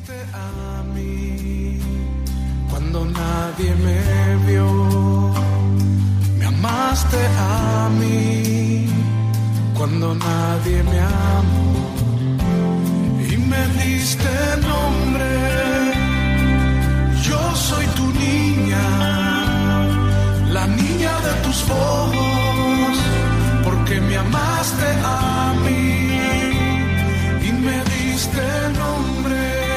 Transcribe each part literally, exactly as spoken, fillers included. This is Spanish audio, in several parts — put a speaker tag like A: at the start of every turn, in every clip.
A: viniste a mí cuando nadie me vio, me amaste a mí cuando nadie me amó y me diste nombre. Yo soy tu niña, la niña de tus ojos, porque me amaste a mí y me diste nombre.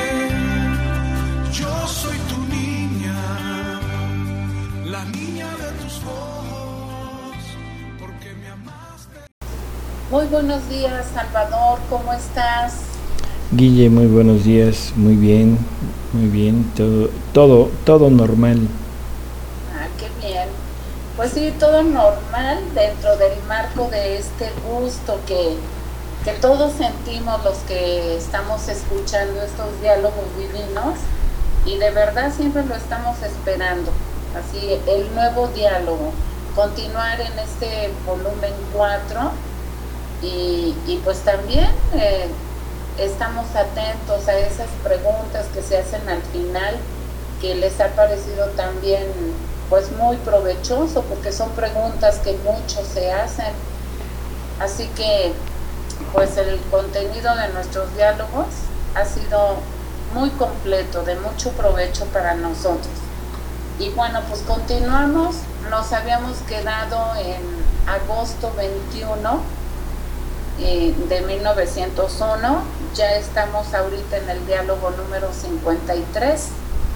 A: Yo soy tu niña, la niña de tus ojos, porque me amaste.
B: Muy buenos días, Salvador, ¿cómo estás?
C: Guille, muy buenos días, muy bien, muy bien, todo, todo, todo normal.
B: Ah, qué bien. Pues sí, todo normal dentro del marco de este gusto que, que todos sentimos los que estamos escuchando estos diálogos divinos y de verdad siempre lo estamos esperando. Así, el nuevo diálogo, continuar en este volumen cuatro y, y pues también eh, estamos atentos a esas preguntas que se hacen al final, que les ha parecido también pues muy provechoso, porque son preguntas que muchos se hacen. Así que pues el contenido de nuestros diálogos ha sido muy completo, de mucho provecho para nosotros. Y bueno, pues continuamos. Nos habíamos quedado en agosto veintiuno de mil novecientos uno, ya estamos ahorita en el diálogo número cincuenta y tres.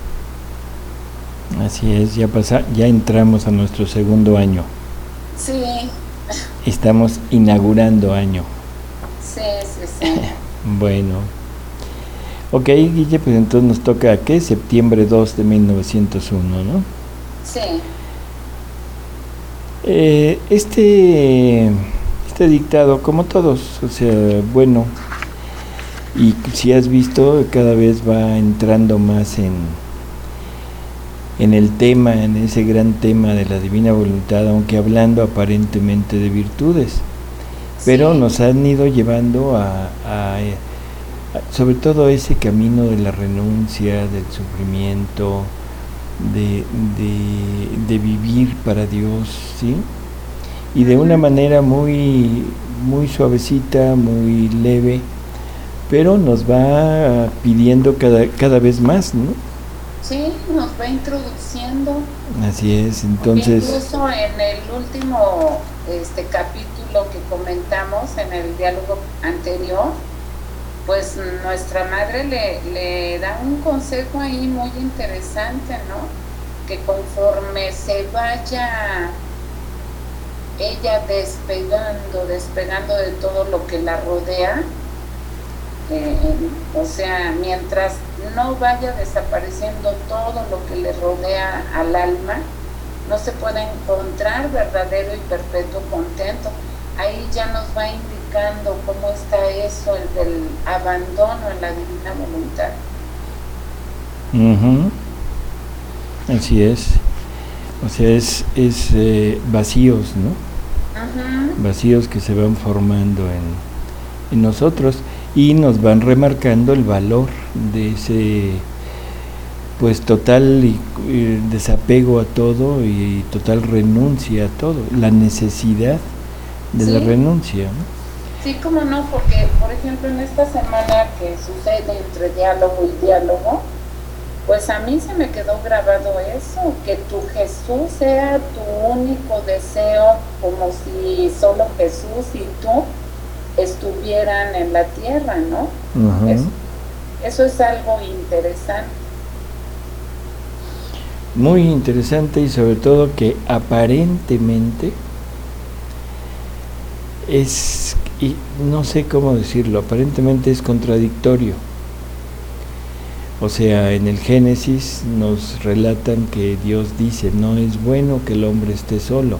C: Así es, ya pasa, ya entramos a nuestro segundo año.
B: Sí.
C: Estamos inaugurando año.
B: Sí, sí, sí.
C: Bueno. Ok, Guille, pues entonces nos toca, ¿qué? Septiembre dos de mil novecientos uno, ¿no?
B: Sí.
C: Eh, este... Este dictado, como todos, o sea, bueno, y si has visto, cada vez va entrando más en, en el tema, en ese gran tema de la divina voluntad, aunque hablando aparentemente de virtudes, pero sí, nos han ido llevando a, a, a sobre todo a ese camino de la renuncia, del sufrimiento, de, de, de vivir para Dios, ¿sí? Y de una manera muy, muy suavecita, muy leve, pero nos va pidiendo cada, cada vez más, ¿no?
B: Sí, nos va introduciendo.
C: Así es, entonces...
B: Incluso en el último este, capítulo que comentamos, en el diálogo anterior, pues nuestra madre le, le da un consejo ahí muy interesante, ¿no? Que conforme se vaya ella despegando, despegando de todo lo que la rodea, eh, o sea, mientras no vaya desapareciendo todo lo que le rodea al alma, no se puede encontrar verdadero y perpetuo contento. Ahí ya nos va indicando cómo está eso, el del abandono en la divina voluntad.
C: Uh-huh. Así es, o sea, es, es eh, vacíos, ¿no? Uh-huh. Vacíos que se van formando en, en nosotros y nos van remarcando el valor de ese pues total y, y desapego a todo y, y total renuncia a todo, la necesidad de ¿sí? la renuncia, ¿no?
B: Sí, cómo no, porque por ejemplo en esta semana que sucede entre diálogo y diálogo, pues a mí se me quedó grabado eso, que tu Jesús sea tu único deseo, como si solo Jesús y tú estuvieran en la tierra, ¿no? Uh-huh. Eso, eso es algo interesante.
C: Muy interesante y sobre todo que aparentemente es, y no sé cómo decirlo, aparentemente es contradictorio. O sea, en el Génesis nos relatan que Dios dice, no es bueno que el hombre esté solo.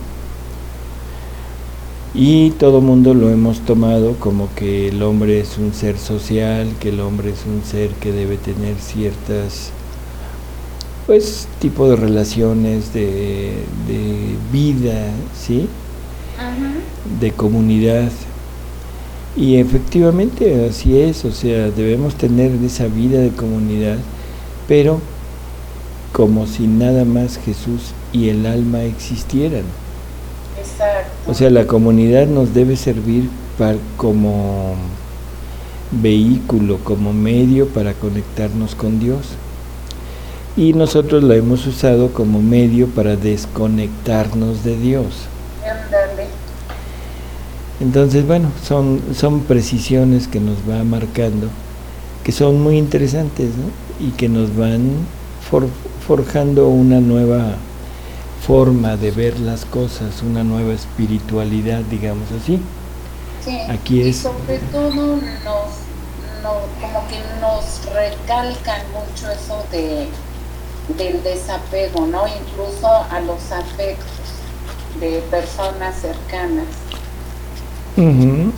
C: Y todo mundo lo hemos tomado como que el hombre es un ser social, que el hombre es un ser que debe tener ciertas, pues, tipo de relaciones, de, de vida, ¿sí? Uh-huh. De comunidad. Y efectivamente así es, o sea, debemos tener esa vida de comunidad, pero como si nada más Jesús y el alma existieran.
B: Exacto.
C: O sea, la comunidad nos debe servir para, como vehículo, como medio para conectarnos con Dios. Y nosotros la hemos usado como medio para desconectarnos de Dios.
B: Ándale.
C: Entonces, bueno, son, son precisiones que nos va marcando, que son muy interesantes, ¿no? Y que nos van for, forjando una nueva forma de ver las cosas, una nueva espiritualidad, digamos así.
B: Sí,
C: Aquí
B: y
C: es...
B: sobre todo nos, no, como que nos recalcan mucho eso de, del desapego, ¿no? Incluso a los afectos de personas cercanas.
C: Uh-huh.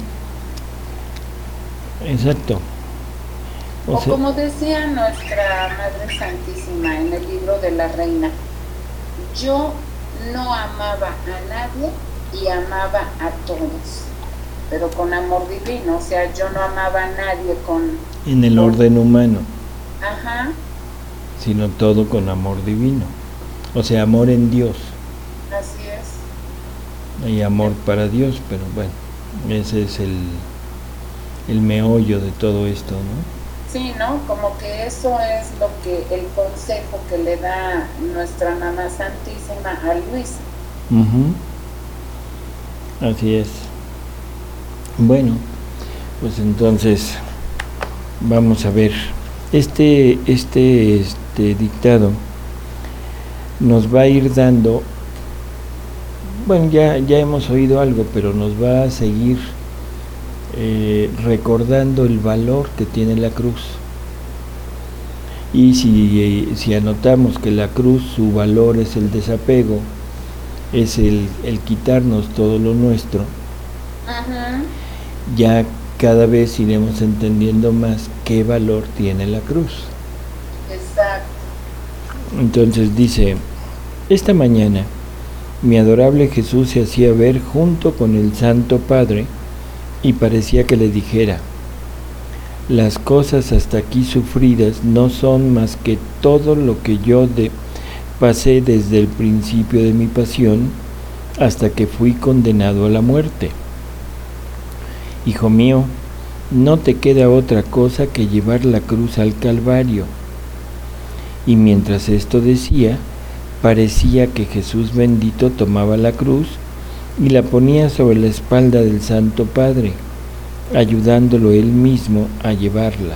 C: Exacto.
B: O,
C: o sea,
B: como decía nuestra Madre Santísima en el libro de la Reina, yo no amaba a nadie y amaba a todos, pero con amor divino. O sea, yo no amaba a nadie con...
C: en el
B: con,
C: orden humano.
B: Ajá.
C: Sino todo con amor divino. O sea, amor en Dios.
B: Así es.
C: Y amor para Dios, pero bueno, ese es el, el meollo de todo esto, ¿no?
B: Sí, ¿no? Como que eso es lo que, el consejo que le da nuestra Mamá Santísima a Luisa.
C: Uh-huh. Así es. Bueno, pues entonces vamos a ver. Este, este, este dictado nos va a ir dando, bueno, ya, ya hemos oído algo, pero nos va a seguir eh, recordando el valor que tiene la cruz. Y si, eh, si anotamos que la cruz, su valor es el desapego, es el, el quitarnos todo lo nuestro,
B: Uh-huh.
C: ya cada vez iremos entendiendo más qué valor tiene la cruz.
B: Exacto.
C: Entonces dice, esta mañana mi adorable Jesús se hacía ver junto con el Santo Padre y parecía que le dijera, las cosas hasta aquí sufridas no son más que todo lo que yo de, pasé desde el principio de mi pasión hasta que fui condenado a la muerte. Hijo mío, no te queda otra cosa que llevar la cruz al Calvario. Y mientras esto decía, parecía que Jesús bendito tomaba la cruz y la ponía sobre la espalda del Santo Padre, ayudándolo él mismo a llevarla.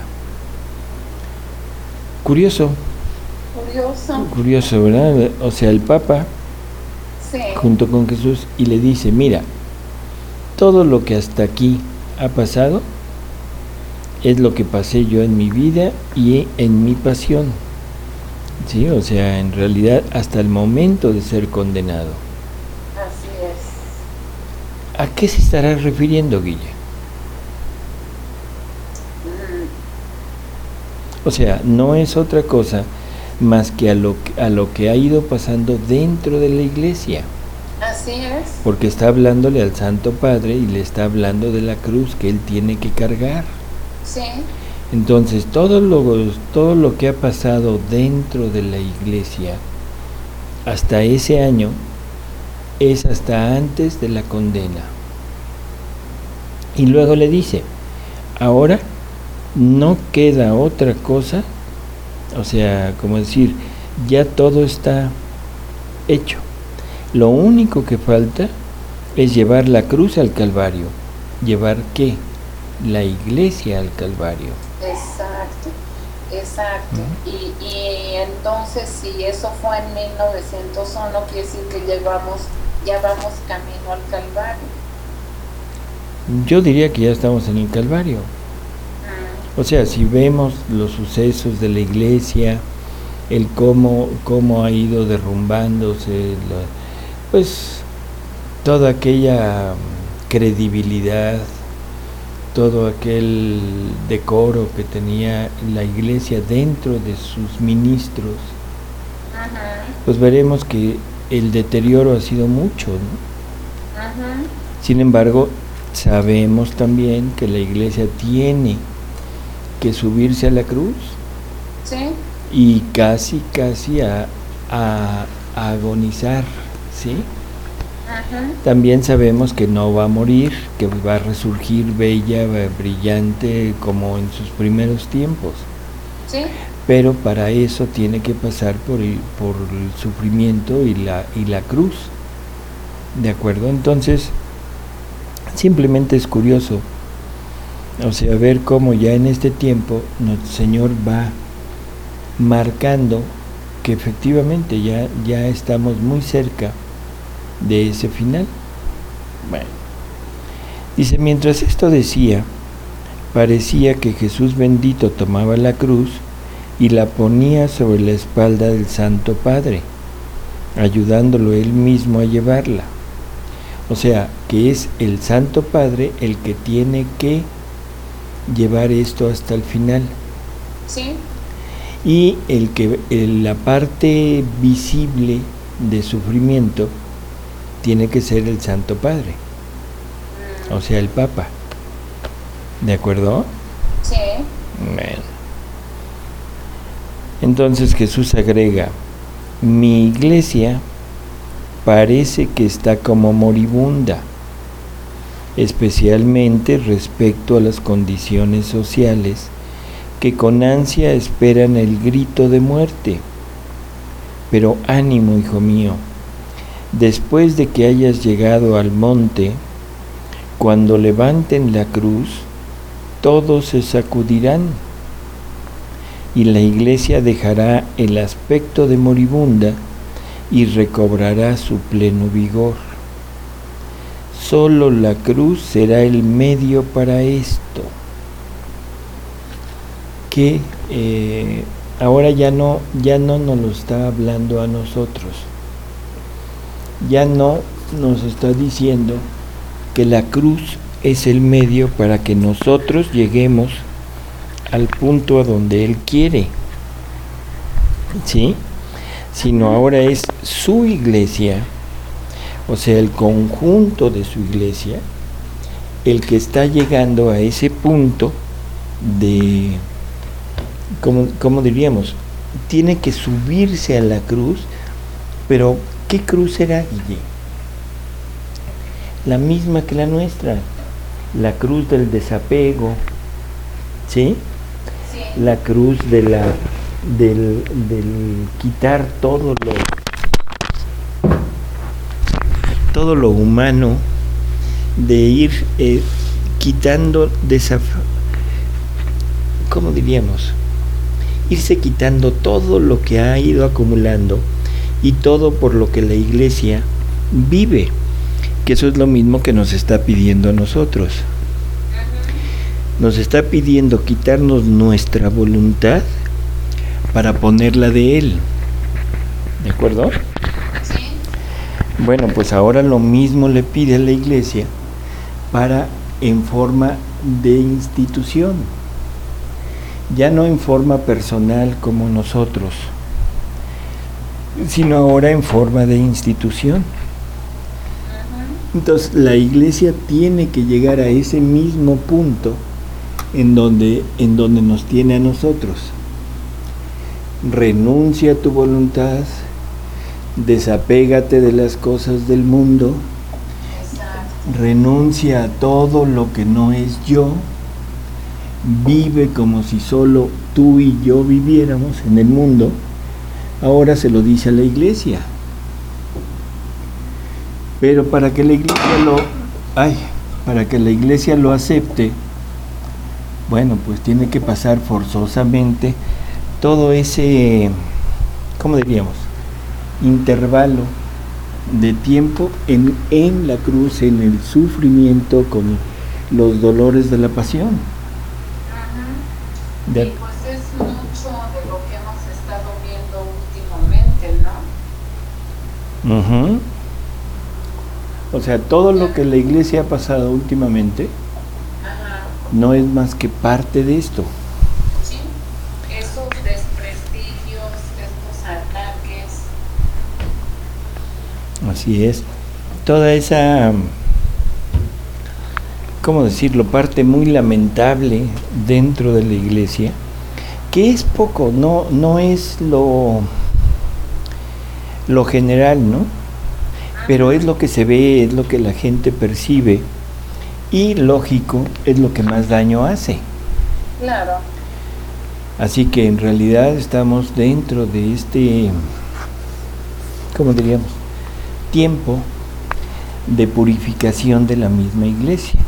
C: Curioso.
B: Curioso.
C: Curioso, ¿verdad? O sea, el Papa,
B: sí,
C: junto con Jesús, y le dice, mira, todo lo que hasta aquí ha pasado es lo que pasé yo en mi vida y en mi pasión. Sí, o sea, en realidad hasta el momento de ser condenado.
B: así es.
C: ¿A qué se estará refiriendo, Guille?
B: Mm.
C: O sea, no es otra cosa más que a lo, a lo que ha ido pasando dentro de la iglesia.
B: Así es.
C: Porque está hablándole al Santo Padre y le está hablando de la cruz que él tiene que cargar.
B: Sí.
C: Entonces, todo lo, todo lo que ha pasado dentro de la iglesia hasta ese año es hasta antes de la condena. Y luego le dice, ahora no queda otra cosa, o sea, como decir, ya todo está hecho. Lo único que falta es llevar la cruz al Calvario. ¿Llevar qué? La iglesia al Calvario.
B: Exacto, exacto. ¿Mm? Y, y entonces, si eso fue en mil novecientos uno, quiere decir que llevamos, ya vamos camino al Calvario.
C: Yo diría que ya estamos en el Calvario. Mm. O sea, si vemos los sucesos de la iglesia, el cómo, cómo ha ido derrumbándose, la, pues toda aquella credibilidad, todo aquel decoro que tenía la iglesia dentro de sus ministros, uh-huh. Pues veremos que el deterioro ha sido mucho, ¿no? Uh-huh. Sin embargo, sabemos también que la iglesia tiene que subirse a la cruz.
B: Sí.
C: Y casi, casi a, a, a agonizar, ¿sí?
B: Ajá.
C: También sabemos que no va a morir, que va a resurgir bella, brillante, como en sus primeros tiempos.
B: Sí.
C: Pero para eso tiene que pasar por el, por el sufrimiento y la, y la cruz. ¿De acuerdo? Entonces, simplemente es curioso, o sea, ver cómo ya en este tiempo nuestro Señor va marcando que efectivamente ya, ya estamos muy cerca de ese final. Bueno, dice, mientras esto decía, parecía que Jesús bendito tomaba la cruz y la ponía sobre la espalda del Santo Padre, ayudándolo él mismo a llevarla. O sea, que es el Santo Padre el que tiene que llevar esto hasta el final.
B: Sí.
C: Y el que el, la parte visible de sufrimiento tiene que ser el Santo Padre, o sea, el Papa. ¿De acuerdo?
B: Sí.
C: Bueno. Entonces Jesús agrega, mi iglesia parece que está como moribunda, especialmente respecto a las condiciones sociales que con ansia esperan el grito de muerte. Pero ánimo, hijo mío, después de que hayas llegado al monte, cuando levanten la cruz, todos se sacudirán, y la iglesia dejará el aspecto de moribunda y recobrará su pleno vigor. Solo la cruz será el medio para esto. Que eh, ahora ya no, ya no nos lo está hablando a nosotros. Ya no nos está diciendo que la cruz es el medio para que nosotros lleguemos al punto a donde Él quiere, ¿sí? Sino ahora es su iglesia, o sea, el conjunto de su iglesia, el que está llegando a ese punto de, ¿cómo, cómo diríamos? Tiene que subirse a la cruz, pero ¿qué cruz será, Guille? La misma que la nuestra, la cruz del desapego, ¿sí?
B: Sí.
C: La cruz de la, del, del quitar todo lo, todo lo humano, de ir eh, quitando, desaf ¿cómo diríamos? Irse quitando todo lo que ha ido acumulando y todo por lo que la iglesia vive, que eso es lo mismo que nos está pidiendo a nosotros. Nos está pidiendo quitarnos nuestra voluntad para ponerla de Él. ¿De acuerdo?
B: Sí.
C: Bueno, pues ahora lo mismo le pide a la iglesia para en forma de institución, ya no en forma personal como nosotros, sino ahora en forma de institución. Entonces la iglesia tiene que llegar a ese mismo punto en donde, en donde nos tiene a nosotros. Renuncia a tu voluntad, desapégate de las cosas del mundo,
B: Exacto.
C: renuncia a todo lo que no es yo, vive como si solo tú y yo viviéramos en el mundo. Ahora se lo dice a la iglesia. Pero para que la iglesia lo, ay, para que la iglesia lo acepte, bueno, pues tiene que pasar forzosamente todo ese, ¿cómo diríamos? Intervalo de tiempo en, en la cruz, en el sufrimiento, con los dolores de la pasión.
B: Ajá.
C: De,
B: y pues es mucho de lo que hemos estado viendo últimamente, ¿no?
C: uh-huh. O sea, todo lo que la iglesia ha pasado últimamente,
B: Ajá.
C: no es más que parte de esto.
B: Sí. Esos desprestigios, estos ataques.
C: Así es. Toda esa ¿cómo decirlo?, parte muy lamentable dentro de la iglesia, que es poco, no, no es lo, lo general, ¿no? Pero es lo que se ve, es lo que la gente percibe, y lógico, es lo que más daño hace.
B: Claro.
C: Así que en realidad estamos dentro de este, ¿cómo diríamos?, tiempo de purificación de la misma iglesia.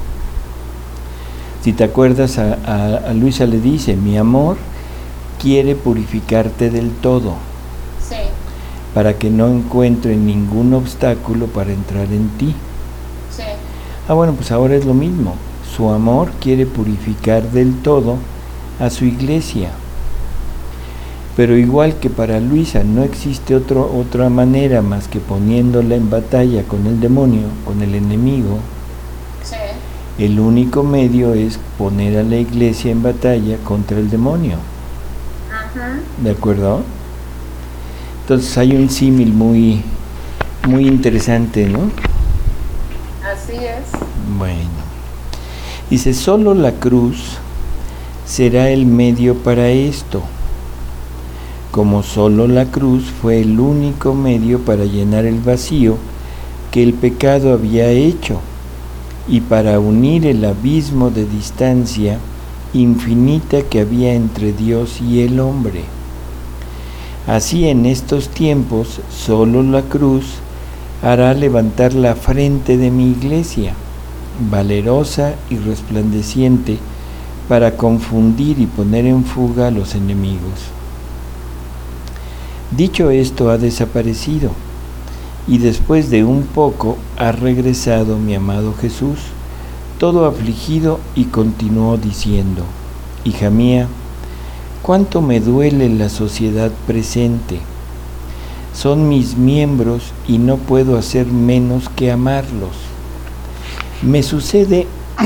C: Si te acuerdas, a, a, a Luisa le dice, mi amor quiere purificarte del todo,
B: Sí.
C: para que no encuentre ningún obstáculo para entrar en ti.
B: Sí.
C: Ah, bueno, pues ahora es lo mismo. Su amor quiere purificar del todo a su iglesia. Pero igual que para Luisa no existe otro, otra manera más que poniéndola en batalla con el demonio, con el enemigo,
B: Sí.
C: el único medio es poner a la iglesia en batalla contra el demonio.
B: Ajá.
C: ¿De acuerdo? Entonces hay un símil muy, muy interesante, ¿no?
B: Así es.
C: Bueno. Dice, solo la cruz será el medio para esto, como solo la cruz fue el único medio para llenar el vacío que el pecado había hecho y para unir el abismo de distancia infinita que había entre Dios y el hombre. Así en estos tiempos solo la cruz hará levantar la frente de mi iglesia, valerosa y resplandeciente, para confundir y poner en fuga a los enemigos. Dicho esto, ha desaparecido, y después de un poco ha regresado mi amado Jesús, todo afligido, y continuó diciendo, hija mía, cuánto me duele la sociedad presente. Son mis miembros y no puedo hacer menos que amarlos. Me sucede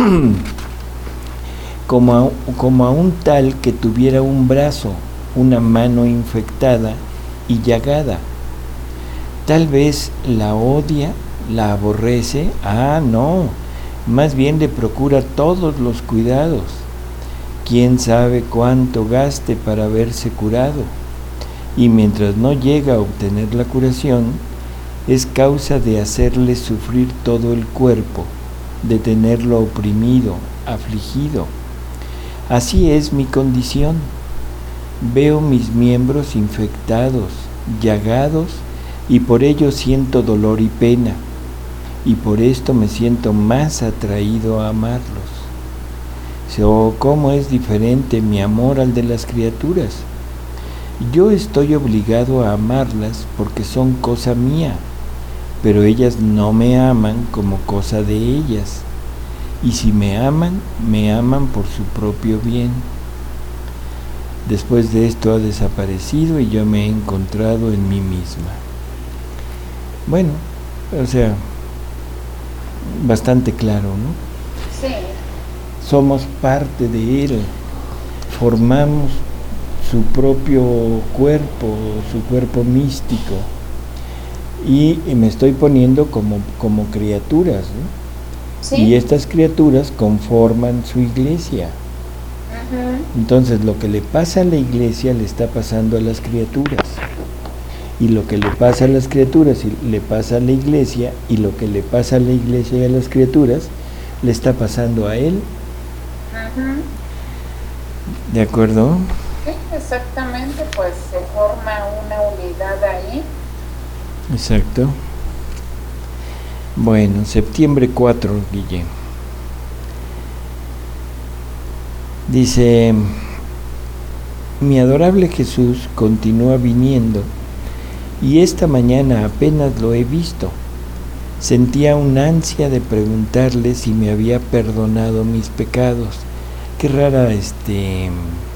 C: como a, como a un tal que tuviera un brazo, una mano infectada y llagada. Tal vez la odia, la aborrece, ah, no, más bien le procura todos los cuidados. Quién sabe cuánto gaste para verse curado, y mientras no llega a obtener la curación, es causa de hacerle sufrir todo el cuerpo, de tenerlo oprimido, afligido. Así es mi condición. Veo mis miembros infectados, llagados, y por ello siento dolor y pena, y por esto me siento más atraído a amarlos. Oh, cómo es diferente mi amor al de las criaturas. Yo estoy obligado a amarlas porque son cosa mía, pero ellas no me aman como cosa de ellas, y si me aman, me aman por su propio bien. Después de esto ha desaparecido y yo me he encontrado en mí misma. Bueno, o sea, bastante claro, ¿no?
B: Sí.
C: Somos parte de Él, formamos su propio cuerpo, su cuerpo místico, y, y me estoy poniendo como, como criaturas, ¿no?
B: Sí.
C: Y estas criaturas conforman su iglesia.
B: Ajá.
C: Entonces lo que le pasa a la iglesia le está pasando a las criaturas, y lo que le pasa a las criaturas y le pasa a la iglesia, y lo que le pasa a la iglesia y a las criaturas le está pasando a Él.
B: Ajá.
C: ¿De acuerdo?
B: Sí, exactamente, pues se forma una unidad ahí.
C: Exacto. Bueno, septiembre cuatro, Guille. Dice, mi adorable Jesús continúa viniendo, y esta mañana apenas lo he visto. Sentía una ansia de preguntarle si me había perdonado mis pecados. Qué rara este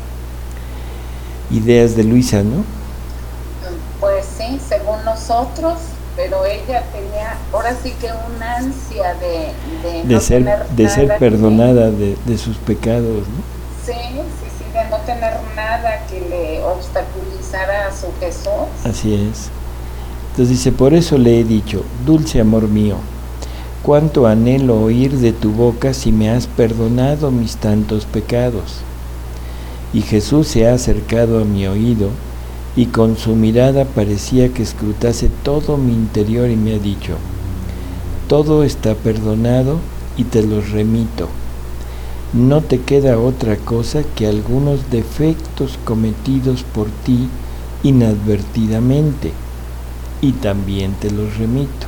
C: ideas de Luisa, ¿no?
B: Pues sí, según nosotros, pero ella tenía, ahora sí que una ansia de, de,
C: de
B: no
C: ser
B: tener
C: de
B: nada
C: ser
B: que-
C: perdonada de, de sus pecados, ¿no?
B: Sí, sí, sí, de no tener nada que le obstaculizara a su Jesús.
C: Así es. Entonces dice, por eso le he dicho, dulce amor mío, cuánto anhelo oír de tu boca si me has perdonado mis tantos pecados. Y Jesús se ha acercado a mi oído, y con su mirada parecía que escrutase todo mi interior y me ha dicho: todo está perdonado y te los remito. No te queda otra cosa que algunos defectos cometidos por ti inadvertidamente, y también te los remito.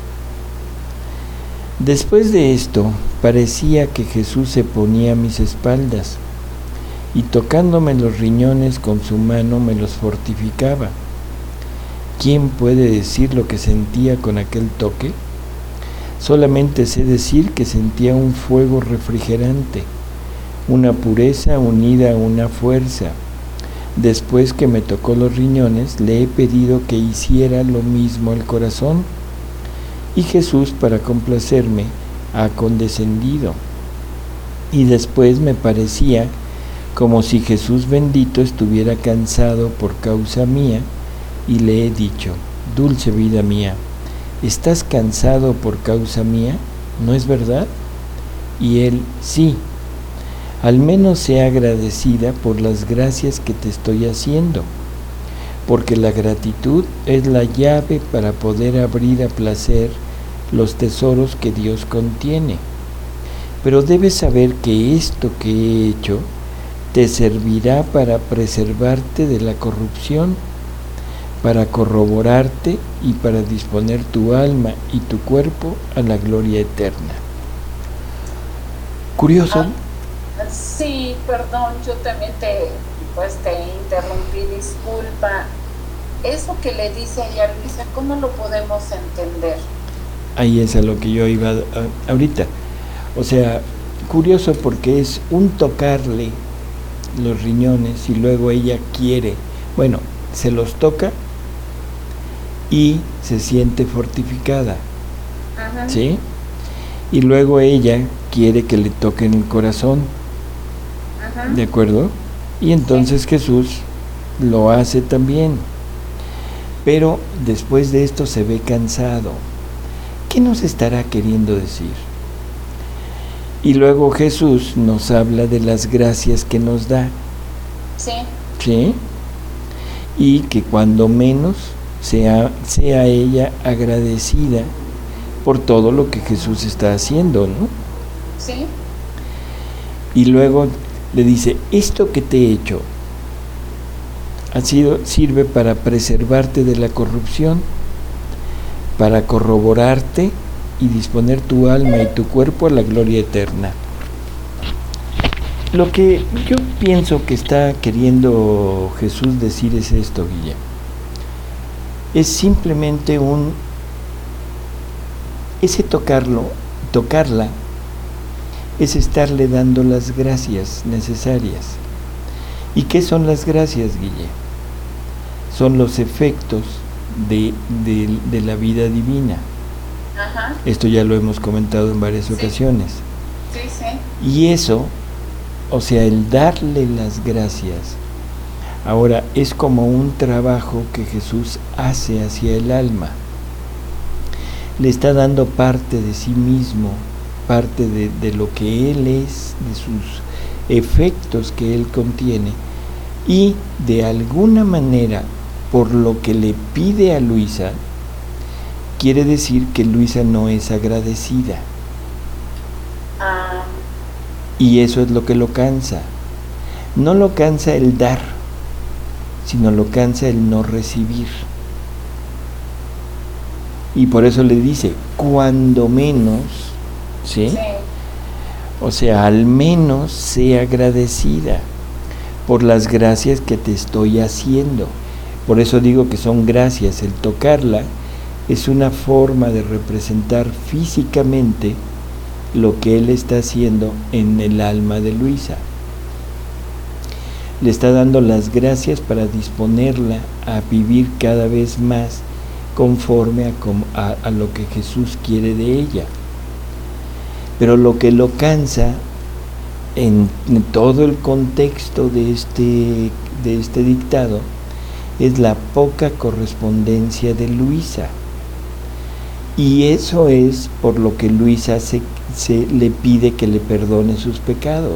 C: Después de esto, parecía que Jesús se ponía a mis espaldas, y tocándome los riñones con su mano me los fortificaba. ¿Quién puede decir lo que sentía con aquel toque? Solamente sé decir que sentía un fuego refrigerante, una pureza unida a una fuerza. Después que me tocó los riñones, le he pedido que hiciera lo mismo al corazón, y Jesús, para complacerme, ha condescendido. Y después me parecía como si Jesús bendito estuviera cansado por causa mía, y le he dicho: dulce vida mía, ¿estás cansado por causa mía? ¿No es verdad? Y él: sí, al menos sea agradecida por las gracias que te estoy haciendo, porque la gratitud es la llave para poder abrir a placer los tesoros que Dios contiene. Pero debes saber que esto que he hecho te servirá para preservarte de la corrupción, para corroborarte y para disponer tu alma y tu cuerpo a la gloria eterna. ¿Curioso?
B: Ah, sí, perdón, yo también te, pues te interrumpí, disculpa. Eso que le dice ella a Luisa, ¿cómo lo podemos entender?
C: Ahí es a lo que yo iba a, ahorita. O sea, curioso porque es un tocarle los riñones y luego ella quiere, bueno, se los toca y se siente fortificada. Ajá. ¿Sí? Y luego ella quiere que le toquen el corazón. Ajá. ¿De acuerdo? Y entonces sí. Jesús lo hace también. Pero después de esto se ve cansado. ¿Qué nos estará queriendo decir? Y luego Jesús nos habla de las gracias que nos da.
B: Sí.
C: ¿Sí? Y que cuando menos sea, sea ella agradecida por todo lo que Jesús está haciendo, ¿no?
B: Sí.
C: Y luego le dice: esto que te he hecho ha sido, sirve para preservarte de la corrupción, para corroborarte y disponer tu alma y tu cuerpo a la gloria eterna. Lo que yo pienso que está queriendo Jesús decir es esto, Guille. Es simplemente un... Ese tocarlo, tocarla, es estarle dando las gracias necesarias. ¿Y qué son las gracias, Guille? Son los efectos de, de, de la vida divina.
B: Ajá.
C: Esto ya lo hemos comentado en varias
B: sí.
C: ocasiones.
B: Sí, sí.
C: Y eso, o sea, el darle las gracias, ahora es como un trabajo que Jesús hace hacia el alma. Le está dando parte de sí mismo, parte de, de lo que Él es, de sus efectos que Él contiene, y de alguna manera, por lo que le pide a Luisa, quiere decir que Luisa no es agradecida.
B: Ah.
C: Y eso es lo que lo cansa. No lo cansa el dar, sino lo cansa el no recibir. Y por eso le dice, cuando menos, ¿sí?
B: Sí.
C: O sea, al menos sea agradecida por las gracias que te estoy haciendo. Por eso digo que son gracias. El tocarla es una forma de representar físicamente lo que Él está haciendo en el alma de Luisa. Le está dando las gracias para disponerla a vivir cada vez más conforme a, a, a lo que Jesús quiere de ella. Pero lo que lo cansa en, en todo el contexto de este, de este dictado es la poca correspondencia de Luisa. Y eso es por lo que Luisa se, se le pide que le perdone sus pecados.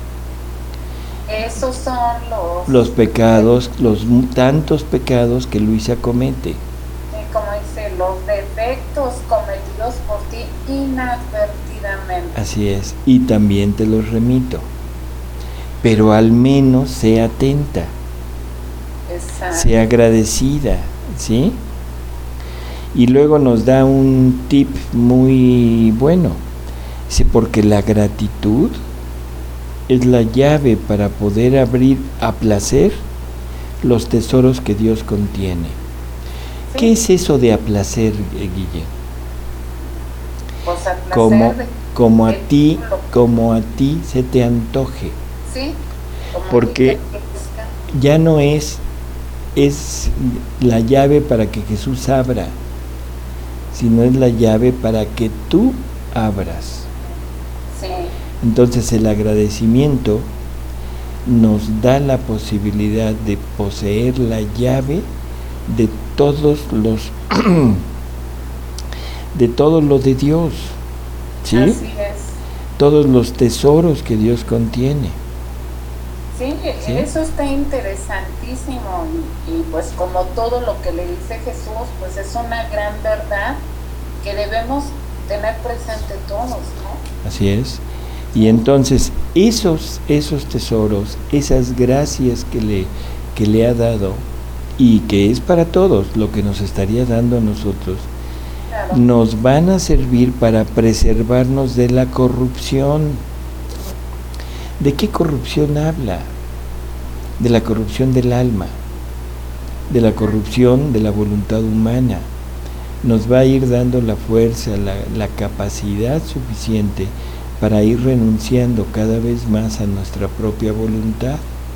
B: Esos son los...
C: Los pecados, los tantos pecados que Luisa comete.
B: Como dice, los defectos cometidos por ti inadvertidamente.
C: Así es, y también te los remito. Pero al menos sea atenta.
B: Exacto.
C: Sea agradecida, ¿sí? Y luego nos da un tip muy bueno. Dice, porque la gratitud es la llave para poder abrir a placer los tesoros que Dios contiene. Sí. ¿Qué es eso de a placer, Guille?
B: Pues a placer
C: como,
B: de,
C: como a
B: de
C: ti,
B: lo...
C: como a ti se te antoje.
B: Sí.
C: Porque ya no es, es la llave para que Jesús abra, sino es la llave para que tú abras.
B: Sí.
C: Entonces el agradecimiento nos da la posibilidad de poseer la llave de todos los de todo lo de Dios, ¿sí?
B: Así es.
C: Todos los tesoros que Dios contiene.
B: Sí, ¿sí? Eso está interesantísimo y, y pues como todo lo que le dice Jesús, pues es una gran verdad que debemos tener presente todos, ¿no?
C: Así es. Y entonces esos, esos tesoros, esas gracias que le, que le ha dado y que es para todos lo que nos estaría dando a nosotros, claro, nos van a servir para preservarnos de la corrupción. ¿De qué corrupción habla? De la corrupción del alma, de la corrupción de la voluntad humana. Nos va a ir dando la fuerza, la, la capacidad suficiente para ir renunciando cada vez más a nuestra propia voluntad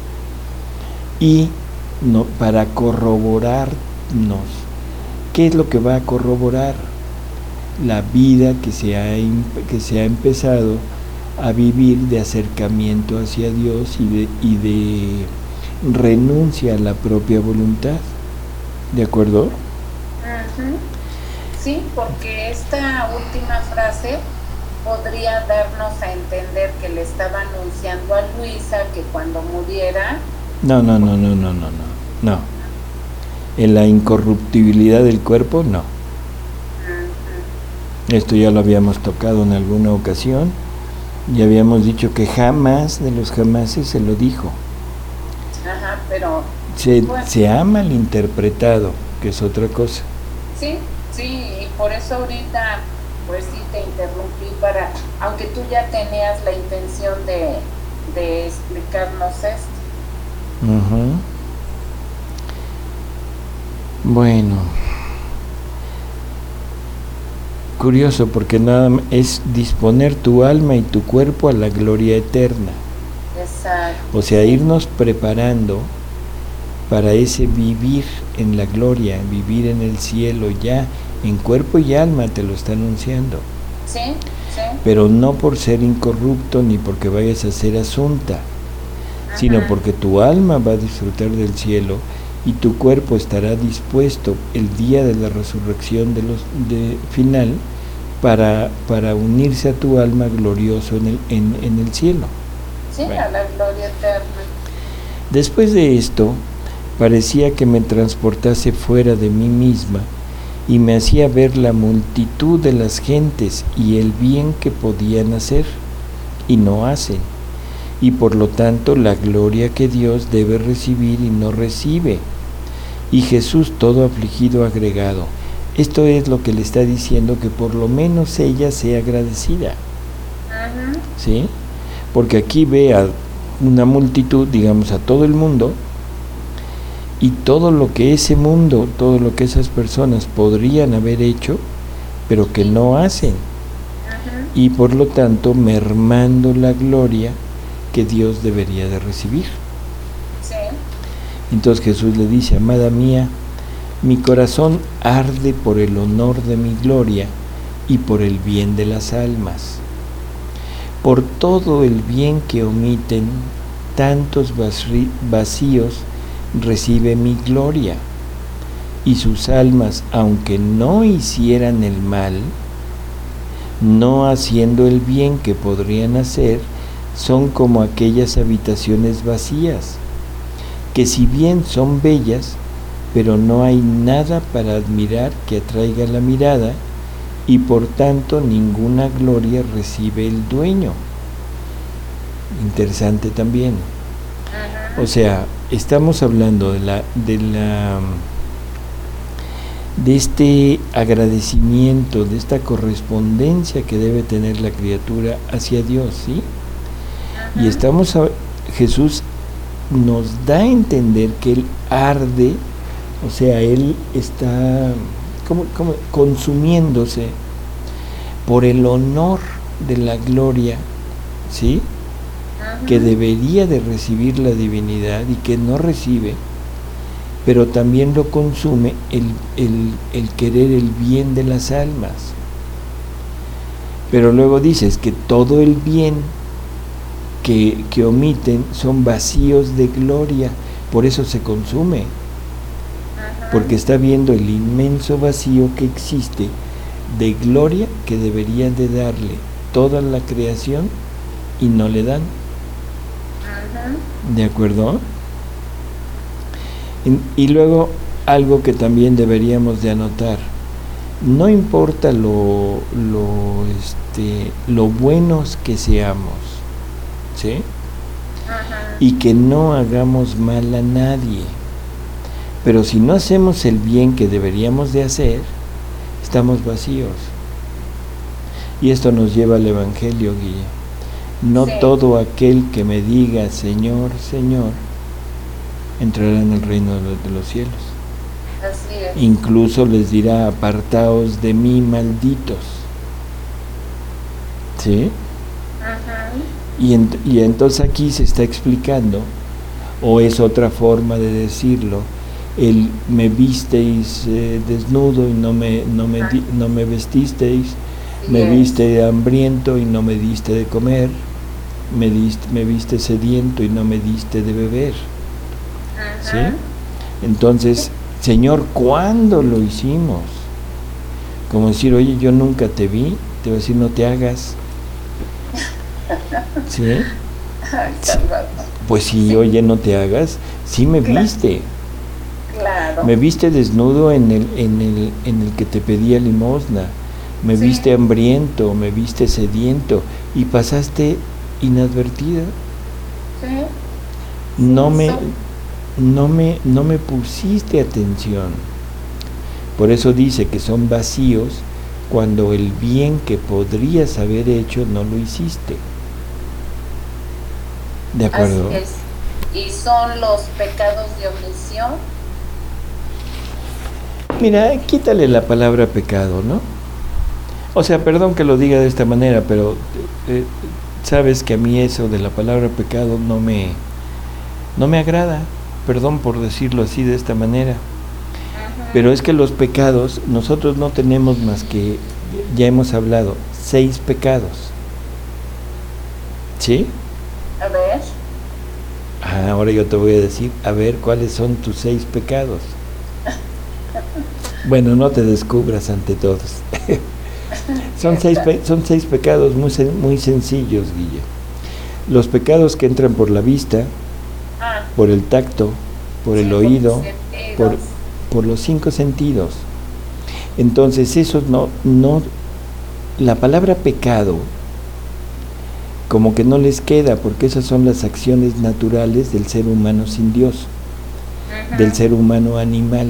C: y no, para corroborarnos. ¿Qué es lo que va a corroborar? La vida que se ha, que se ha empezado a vivir de acercamiento hacia Dios y de, y de renuncia a la propia voluntad. ¿De acuerdo?
B: Uh-huh. Sí, porque esta última frase podría darnos a entender que le estaba anunciando a Luisa que cuando muriera...
C: No, no, no, no, no, no, no, no. En la incorruptibilidad del cuerpo, no. Uh-huh. Esto ya lo habíamos tocado en alguna ocasión. Y habíamos dicho que jamás de los jamases se lo dijo.
B: Ajá, pero...
C: Se,
B: bueno.
C: se ha malinterpretado, que es otra cosa.
B: Sí, sí, y por eso ahorita, pues sí te interrumpí para... Aunque tú ya tenías la intención de, de explicarnos esto.
C: Uh-huh. Bueno... Curioso, porque nada más es disponer tu alma y tu cuerpo a la gloria eterna.
B: Exacto.
C: O sea, irnos preparando para ese vivir en la gloria, vivir en el cielo ya, en cuerpo y alma te lo está anunciando.
B: Sí, sí.
C: Pero no por ser incorrupto ni porque vayas a ser asunta, ajá, sino porque tu alma va a disfrutar del cielo y tu cuerpo estará dispuesto el día de la resurrección de los de final para, para unirse a tu alma glorioso en el, en, en el cielo.
B: Sí, bueno, a la gloria eterna.
C: Después de esto, parecía que me transportase fuera de mí misma y me hacía ver la multitud de las gentes y el bien que podían hacer y no hacen, y por lo tanto la gloria que Dios debe recibir y no recibe. Y Jesús todo afligido agregado. Esto es lo que le está diciendo, que por lo menos ella sea agradecida. Uh-huh. ¿Sí? Porque aquí ve a una multitud, digamos a todo el mundo, y todo lo que ese mundo, todo lo que esas personas podrían haber hecho, pero que no hacen. Uh-huh. Y por lo tanto mermando la gloria que Dios debería de recibir. Entonces Jesús le dice, amada mía, mi corazón arde por el honor de mi gloria y por el bien de las almas. Por todo el bien que omiten tantos vacíos recibe mi gloria. y sus almas, aunque no hicieran el mal, no haciendo el bien que podrían hacer, son como aquellas habitaciones vacías, que si bien son bellas, pero no hay nada para admirar que atraiga la mirada, y por tanto ninguna gloria recibe el dueño. Interesante también. O sea, estamos hablando de la, de la, de este agradecimiento, de esta correspondencia que debe tener la criatura hacia Dios, ¿sí? Y estamos, a, Jesús nos da a entender que Él arde, o sea, Él está como, como consumiéndose por el honor de la gloria, ¿sí?, que debería de recibir la divinidad y que no recibe, pero también lo consume el, el, el querer el bien de las almas. Pero luego dices que todo el bien que, que omiten son vacíos de gloria, por eso se consume, porque está viendo el inmenso vacío que existe de gloria que deberían de darle toda la creación y no le dan. ¿De acuerdo? Y, y luego algo que también deberíamos de anotar: no importa lo, lo, este, lo buenos que seamos, ¿sí? Ajá. Y que no hagamos mal a nadie, pero si no hacemos el bien que deberíamos de hacer, estamos vacíos. Y esto nos lleva al Evangelio, Guille. No sí. Todo aquel que me diga Señor, Señor, entrará en el reino de los, de los cielos.
B: Así es.
C: Incluso les dirá: apartaos de mí, malditos. ¿Sí?
B: Ajá.
C: Y, en, y entonces aquí se está explicando, o es otra forma de decirlo, el me visteis eh, desnudo y no me, no me, di, no me vestisteis, sí, me viste hambriento y no me diste de comer, me, diste, me viste sediento y no me diste de beber. ¿Sí? Entonces, Señor, ¿cuándo lo hicimos? Como decir: oye, yo nunca te vi, te voy a decir: no te hagas. ¿Sí? Pues sí, sí, oye, no te hagas, sí me claro. viste.
B: Claro.
C: Me viste desnudo en el, en el, en el que te pedía limosna, me sí. viste hambriento, me viste sediento y pasaste inadvertida.
B: Sí.
C: No me, no me, no me pusiste atención. Por eso dice que son vacíos cuando el bien que podrías haber hecho no lo hiciste. ¿De acuerdo?
B: Así es. ¿Y son los pecados de omisión?
C: Mira, quítale la palabra pecado, ¿no? O sea, perdón que lo diga de esta manera, pero eh, sabes que a mí eso de la palabra pecado no me, no me agrada. Perdón por decirlo así de esta manera. Ajá. Pero es que los pecados, nosotros no tenemos más que, ya hemos hablado, seis pecados. ¿Sí?
B: A ver.
C: Ah, ahora yo te voy a decir, a ver, ¿cuáles son tus seis pecados? Bueno, no te descubras ante todos. son, seis pe- son seis pecados muy, sen- muy sencillos, Guille. Los pecados que entran por la vista,
B: ah.
C: por el tacto, por sí, el oído, por, por los cinco sentidos. Entonces, esos no, no, la palabra pecado, como que no les queda, porque esas son las acciones naturales del ser humano sin Dios, uh-huh. del ser humano animal.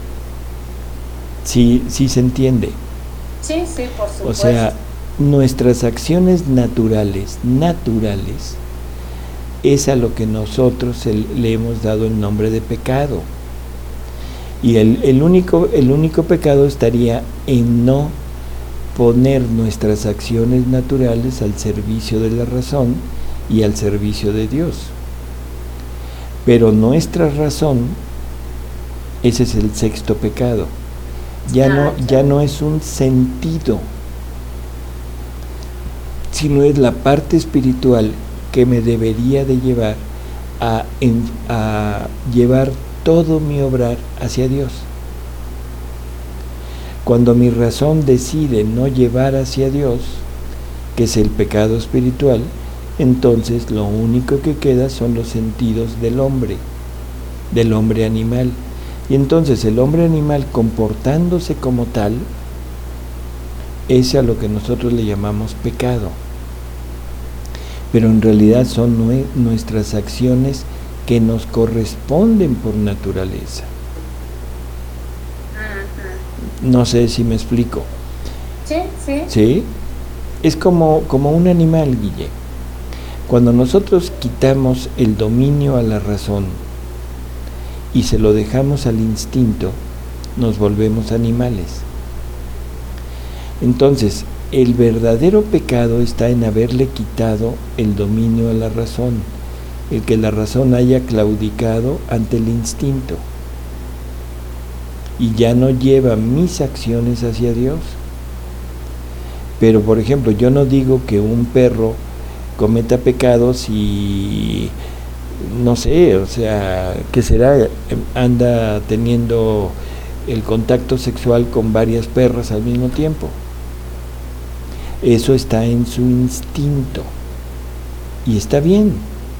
C: Sí, sí se entiende.
B: Sí, sí, por supuesto.
C: O sea, nuestras acciones naturales, naturales, es a lo que nosotros el, le hemos dado el nombre de pecado. Y el, el, único, el único pecado estaría en no poner nuestras acciones naturales al servicio de la razón y al servicio de Dios. Pero nuestra razón, ese es el sexto pecado. Ya no, ya no es un sentido, sino es la parte espiritual que me debería de llevar a, en, a llevar todo mi obrar hacia Dios. Cuando mi razón decide no llevar hacia Dios, que es el pecado espiritual, entonces lo único que queda son los sentidos del hombre, del hombre animal. Y entonces el hombre animal, comportándose como tal, es a lo que nosotros le llamamos pecado. Pero en realidad son nue- nuestras acciones que nos corresponden por naturaleza. No sé si me explico.
B: Sí, sí.
C: ¿Sí? Es como, como un animal, Guille. Cuando nosotros quitamos el dominio a la razón y se lo dejamos al instinto, nos volvemos animales. Entonces, el verdadero pecado está en haberle quitado el dominio a la razón, el que la razón haya claudicado ante el instinto y ya no lleva mis acciones hacia Dios. Pero, por ejemplo, yo no digo que un perro cometa pecados y, no sé, o sea, ¿qué será? Anda teniendo el contacto sexual con varias perras al mismo tiempo. Eso está en su instinto y está bien.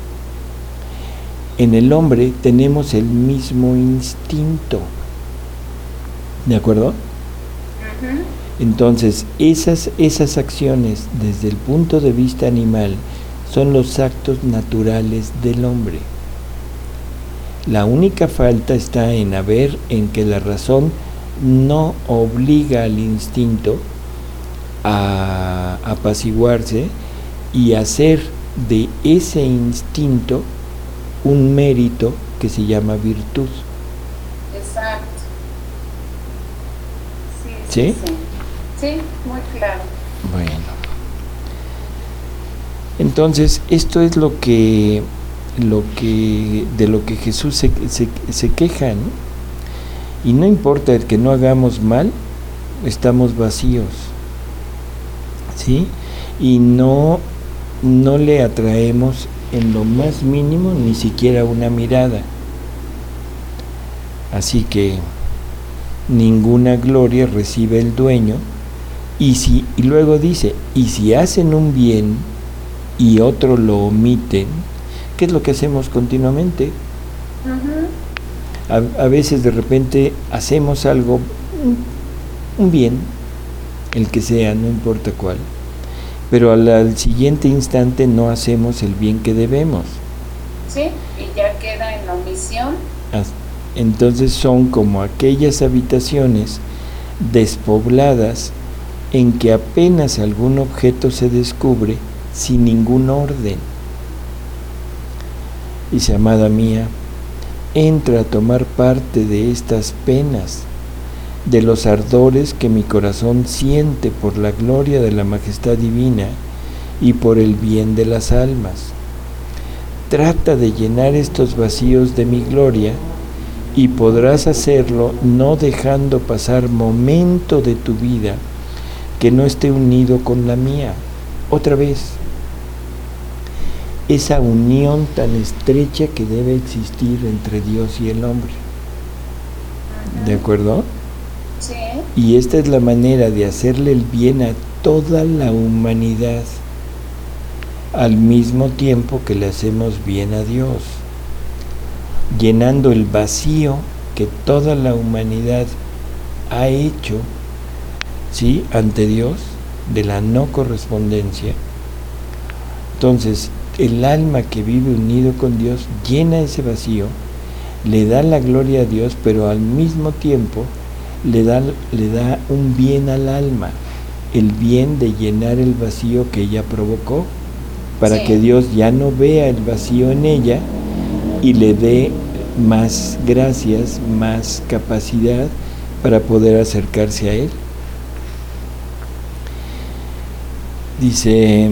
C: En el hombre tenemos el mismo instinto, ¿de acuerdo?
B: Ujú.
C: Entonces, esas, esas acciones desde el punto de vista animal son los actos naturales del hombre. La única falta está en haber en que la razón no obliga al instinto a apaciguarse y hacer de ese instinto un mérito que se llama virtud.
B: Exacto. Sí,
C: ¿Sí?
B: sí, sí. Sí, muy claro.
C: Bueno. Entonces, esto es lo que, lo que de lo que Jesús se, se, se queja, ¿no? Y no importa el que no hagamos mal, estamos vacíos, ¿sí? Y no, no le atraemos en lo más mínimo ni siquiera una mirada. Así que ninguna gloria recibe el dueño. Y, si, y luego dice, y si hacen un bien y otro lo omiten, ¿qué es lo que hacemos continuamente?
B: Ujú.
C: A, a veces de repente hacemos algo, un, un bien, el que sea, no importa cuál, pero al, al siguiente instante no hacemos el bien que debemos.
B: Sí, y ya queda en omisión.
C: As- Entonces son como aquellas habitaciones despobladas en que apenas algún objeto se descubre sin ningún orden. Dice, amada mía, entra a tomar parte de estas penas, de los ardores que mi corazón siente por la gloria de la majestad divina y por el bien de las almas. Trata de llenar estos vacíos de mi gloria y podrás hacerlo no dejando pasar momento de tu vida que no esté unido con la mía. Otra vez, esa unión tan estrecha que debe existir entre Dios y el hombre. ¿De acuerdo?
B: Sí.
C: Y esta es la manera de hacerle el bien a toda la humanidad, al mismo tiempo que le hacemos bien a Dios, llenando el vacío que toda la humanidad ha hecho, ¿sí?, ante Dios, de la no correspondencia. Entonces, el alma que vive unido con Dios llena ese vacío, le da la gloria a Dios, pero al mismo tiempo le da, le da un bien al alma, el bien de llenar el vacío que ella provocó, para
B: Sí.
C: que Dios ya no vea el vacío en ella y le dé más gracias, más capacidad para poder acercarse a Él. Dice,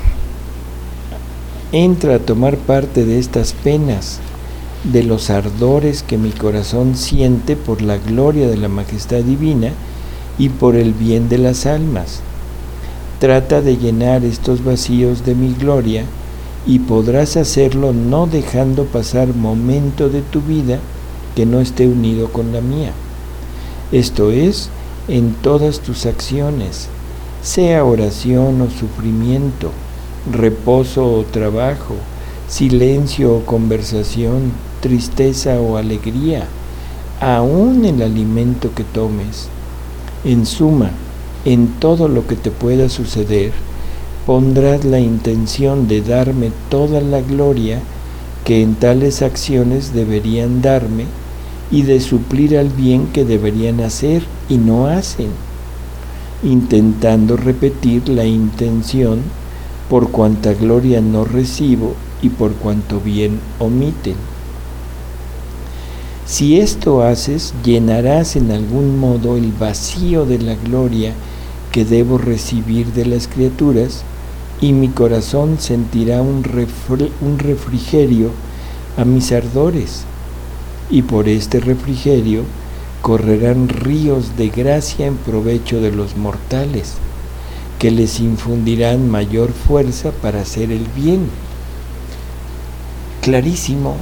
C: entra a tomar parte de estas penas, de los ardores que mi corazón siente por la gloria de la majestad divina y por el bien de las almas. Trata de llenar estos vacíos de mi gloria y podrás hacerlo no dejando pasar momento de tu vida que no esté unido con la mía. Esto es, en todas tus acciones, sea oración o sufrimiento, reposo o trabajo, silencio o conversación, tristeza o alegría, aún el alimento que tomes. En suma, en todo lo que te pueda suceder, pondrás la intención de darme toda la gloria que en tales acciones deberían darme y de suplir al bien que deberían hacer y no hacen, intentando repetir la intención por cuanta gloria no recibo y por cuanto bien omiten. Si esto haces, llenarás en algún modo el vacío de la gloria que debo recibir de las criaturas, y mi corazón sentirá un, refri- un refrigerio a mis ardores, y por este refrigerio correrán ríos de gracia en provecho de los mortales, que les infundirán mayor fuerza para hacer el bien. Clarísimo,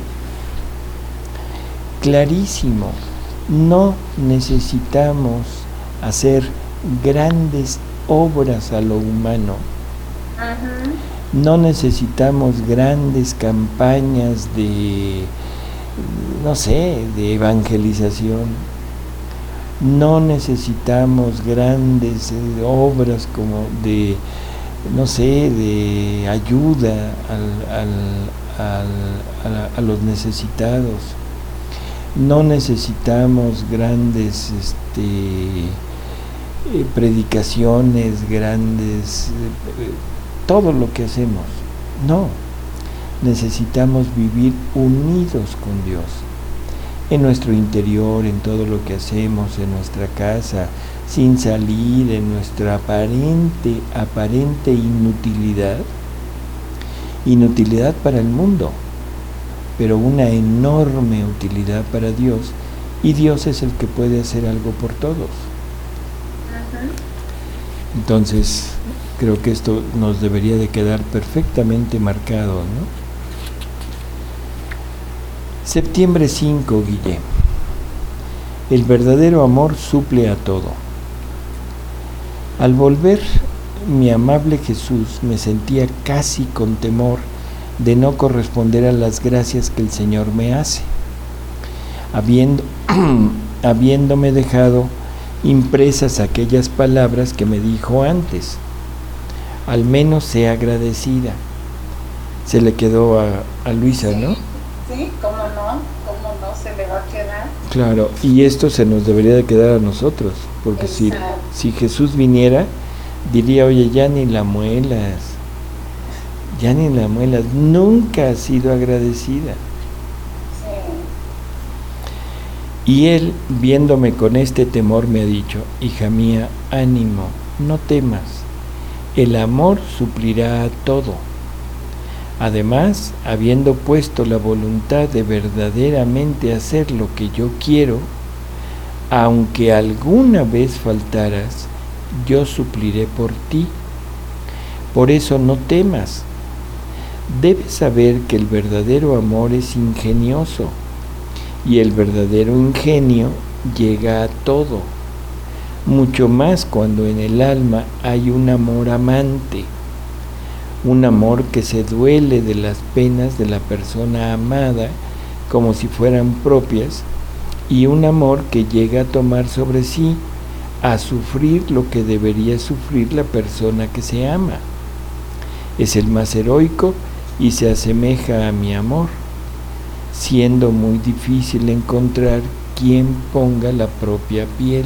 C: clarísimo, no necesitamos hacer grandes obras a lo humano. Uh-huh. No necesitamos grandes campañas de, no sé, de evangelización. No necesitamos grandes eh, obras como de, no sé, de ayuda al, al, al, a, a los necesitados. No necesitamos grandes este, eh, predicaciones, grandes... Eh, todo lo que hacemos. No, necesitamos vivir unidos con Dios, en nuestro interior, en todo lo que hacemos, en nuestra casa, sin salir, en nuestra aparente, aparente inutilidad, inutilidad para el mundo, pero una enorme utilidad para Dios, y Dios es el que puede hacer algo por todos. Entonces, creo que esto nos debería de quedar perfectamente marcado, ¿no? Septiembre cinco, Guille. El verdadero amor suple a todo. Al volver, mi amable Jesús, me sentía casi con temor de no corresponder a las gracias que el Señor me hace, habiendo, habiéndome dejado impresas aquellas palabras que me dijo antes. Al menos sea agradecida. Se le quedó a, a Luisa,
B: sí,
C: ¿no?
B: Sí, cómo no, cómo no se le va a quedar.
C: Claro, y esto se nos debería de quedar a nosotros, porque si, si Jesús viniera, diría, oye, ya ni la muelas, ya ni la muelas, nunca has sido agradecida. Y él, viéndome con este temor, me ha dicho, hija mía, ánimo, no temas, el amor suplirá a todo. Además, habiendo puesto la voluntad de verdaderamente hacer lo que yo quiero, aunque alguna vez faltaras, yo supliré por ti. Por eso no temas. Debes saber que el verdadero amor es ingenioso, y el verdadero ingenio llega a todo, mucho más cuando en el alma hay un amor amante, un amor que se duele de las penas de la persona amada como si fueran propias, y un amor que llega a tomar sobre sí, a sufrir lo que debería sufrir la persona que se ama. Es el más heroico y se asemeja a mi amor, siendo muy difícil encontrar quien ponga la propia piel.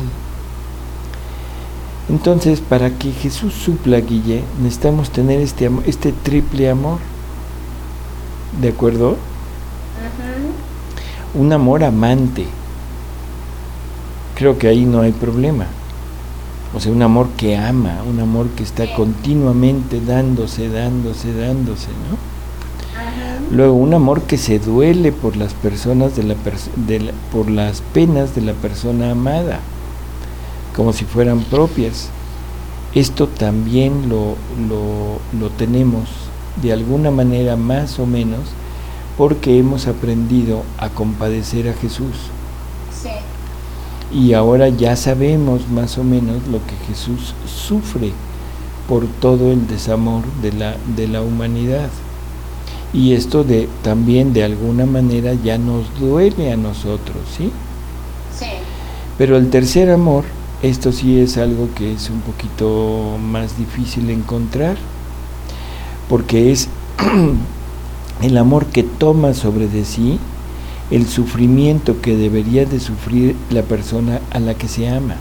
C: Entonces, para que Jesús supla, Guille, necesitamos tener este, este triple amor, ¿de acuerdo? Uh-huh. Un amor amante. Creo que ahí no hay problema. O sea, un amor que ama, un amor que está continuamente dándose, dándose, dándose, ¿no? Luego, un amor que se duele por las personas de la, pers- de la por las penas de la persona amada, como si fueran propias. Esto también lo, lo, lo tenemos de alguna manera más o menos porque hemos aprendido a compadecer a Jesús.
B: Sí.
C: Y ahora ya sabemos más o menos lo que Jesús sufre por todo el desamor de la, de la humanidad. Y esto de, también de alguna manera ya nos duele a nosotros, ¿sí?
B: Sí.
C: Pero el tercer amor, esto sí es algo que es un poquito más difícil de encontrar, porque es el amor que toma sobre de sí el sufrimiento que debería de sufrir la persona a la que se ama.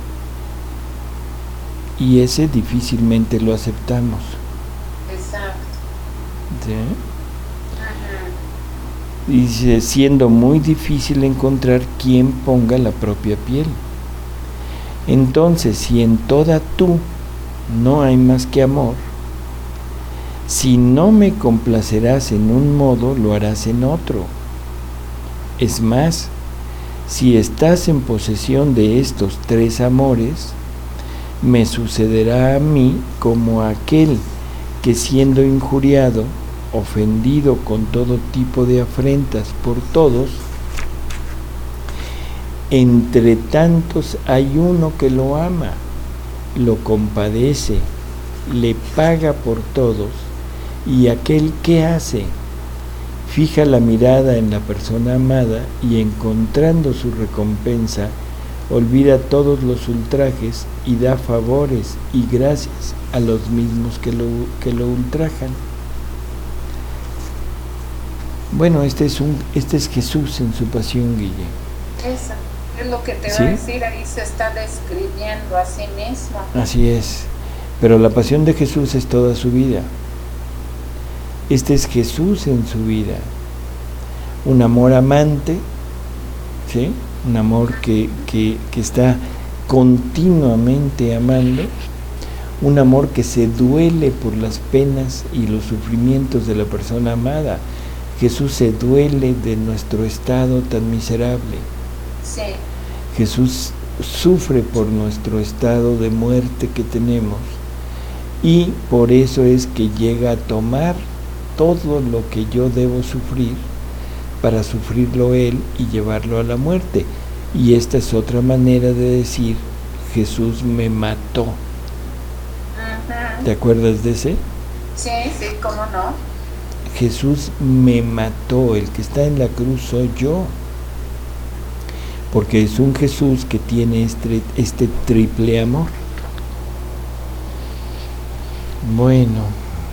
C: Y ese difícilmente lo aceptamos.
B: Exacto.
C: ¿Sí?
B: Ajá.
C: Dice, siendo muy difícil encontrar quien ponga la propia piel. Entonces, si en toda tú no hay más que amor, si no me complacerás en un modo, lo harás en otro. Es más, si estás en posesión de estos tres amores, me sucederá a mí como a aquel que, siendo injuriado, ofendido con todo tipo de afrentas por todos, entre tantos hay uno que lo ama, lo compadece, le paga por todos, y aquel que hace, fija la mirada en la persona amada y, encontrando su recompensa, olvida todos los ultrajes y da favores y gracias a los mismos que lo, que lo ultrajan. Bueno, este es, un, este es Jesús en su pasión, Guille.
B: Eso es lo que te
C: ¿Sí?
B: va a decir, ahí se está describiendo a sí mismo.
C: Así es, pero la pasión de Jesús es toda su vida. Este es Jesús en su vida, un amor amante, ¿sí? Un amor que, que, que está continuamente amando, un amor que se duele por las penas y los sufrimientos de la persona amada. Jesús se duele de nuestro estado tan miserable.
B: Sí.
C: Jesús sufre por nuestro estado de muerte que tenemos, y por eso es que llega a tomar todo lo que yo debo sufrir para sufrirlo Él y llevarlo a la muerte. Y esta es otra manera de decir, Jesús me mató.
B: Uh-huh.
C: ¿Te acuerdas de ese?
B: Sí, sí, cómo no.
C: Jesús me mató, el que está en la cruz soy yo. Porque es un Jesús que tiene este, este triple amor. Bueno,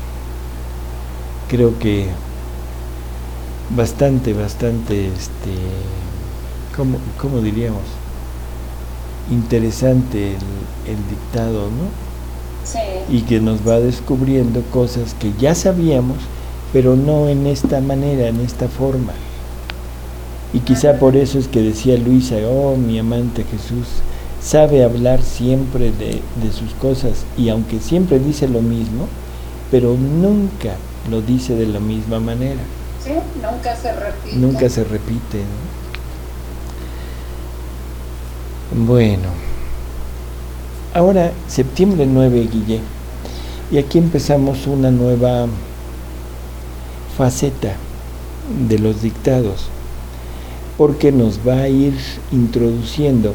C: creo que bastante, bastante, este, ¿cómo, cómo diríamos? Interesante el, el dictado, ¿no?
B: Sí.
C: Y que nos va descubriendo cosas que ya sabíamos, pero no en esta manera, en esta forma. Y quizá por eso es que decía Luisa, oh, mi amante Jesús, sabe hablar siempre de, de sus cosas, y aunque siempre dice lo mismo, pero nunca lo dice de la misma manera.
B: Sí, nunca se repite.
C: Nunca se repite, ¿no? Bueno, ahora septiembre nueve, Guille, y aquí empezamos una nueva faceta de los dictados, porque nos va a ir introduciendo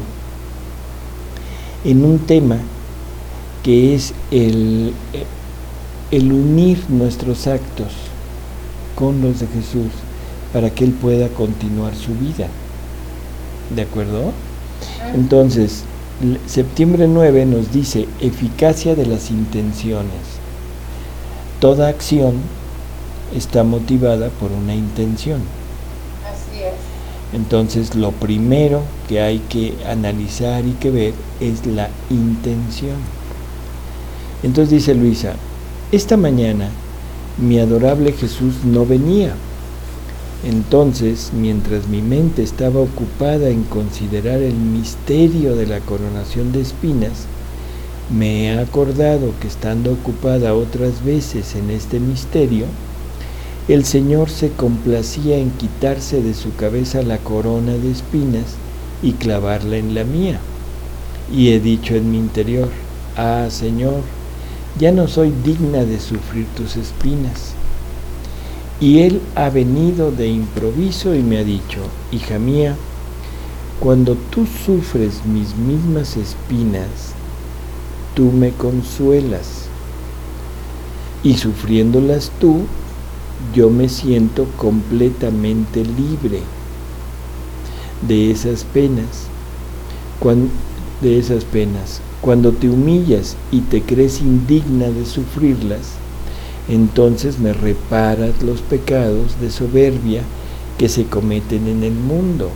C: en un tema que es el, el unir nuestros actos con los de Jesús para que Él pueda continuar su vida. ¿De acuerdo? Entonces, septiembre nueve nos dice eficacia de las intenciones. Toda acción está motivada por una intención.
B: Así es.
C: Entonces, lo primero que hay que analizar y que ver es la intención. Entonces dice Luisa, esta mañana mi adorable Jesús no venía. Entonces, mientras mi mente estaba ocupada en considerar el misterio de la coronación de espinas, me he acordado que, estando ocupada otras veces en este misterio, el Señor se complacía en quitarse de su cabeza la corona de espinas y clavarla en la mía. Y he dicho en mi interior, ah, Señor, ya no soy digna de sufrir tus espinas. Y Él ha venido de improviso y me ha dicho, hija mía, cuando tú sufres mis mismas espinas, tú me consuelas, y sufriéndolas tú, yo me siento completamente libre de esas penas, cuando, de esas penas. Cuando te humillas y te crees indigna de sufrirlas, entonces me reparas los pecados de soberbia que se cometen en el mundo.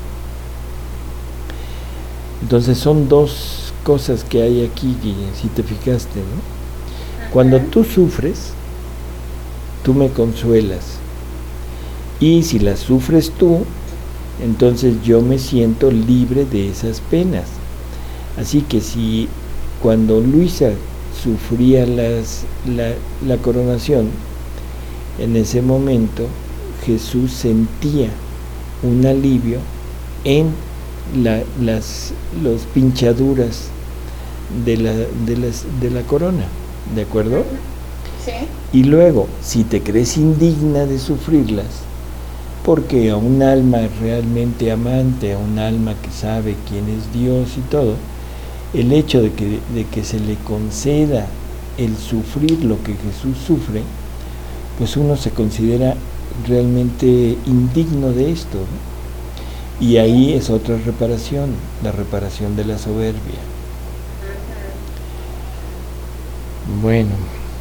C: Entonces son dos cosas que hay aquí, Guille, si te fijaste, ¿no? Cuando tú sufres, tú me consuelas, y si las sufres tú, entonces yo me siento libre de esas penas. Así que si cuando Luisa sufría las, la, la coronación, en ese momento Jesús sentía un alivio en la, las los pinchaduras de la, de, las, de la corona, ¿de acuerdo?
B: Sí.
C: Y luego, si te crees indigna de sufrirlas, porque a un alma realmente amante, a un alma que sabe quién es Dios y todo, el hecho de que, de que se le conceda el sufrir lo que Jesús sufre, pues uno se considera realmente indigno de esto, ¿no? Y ahí es otra reparación, la reparación de la soberbia. Bueno,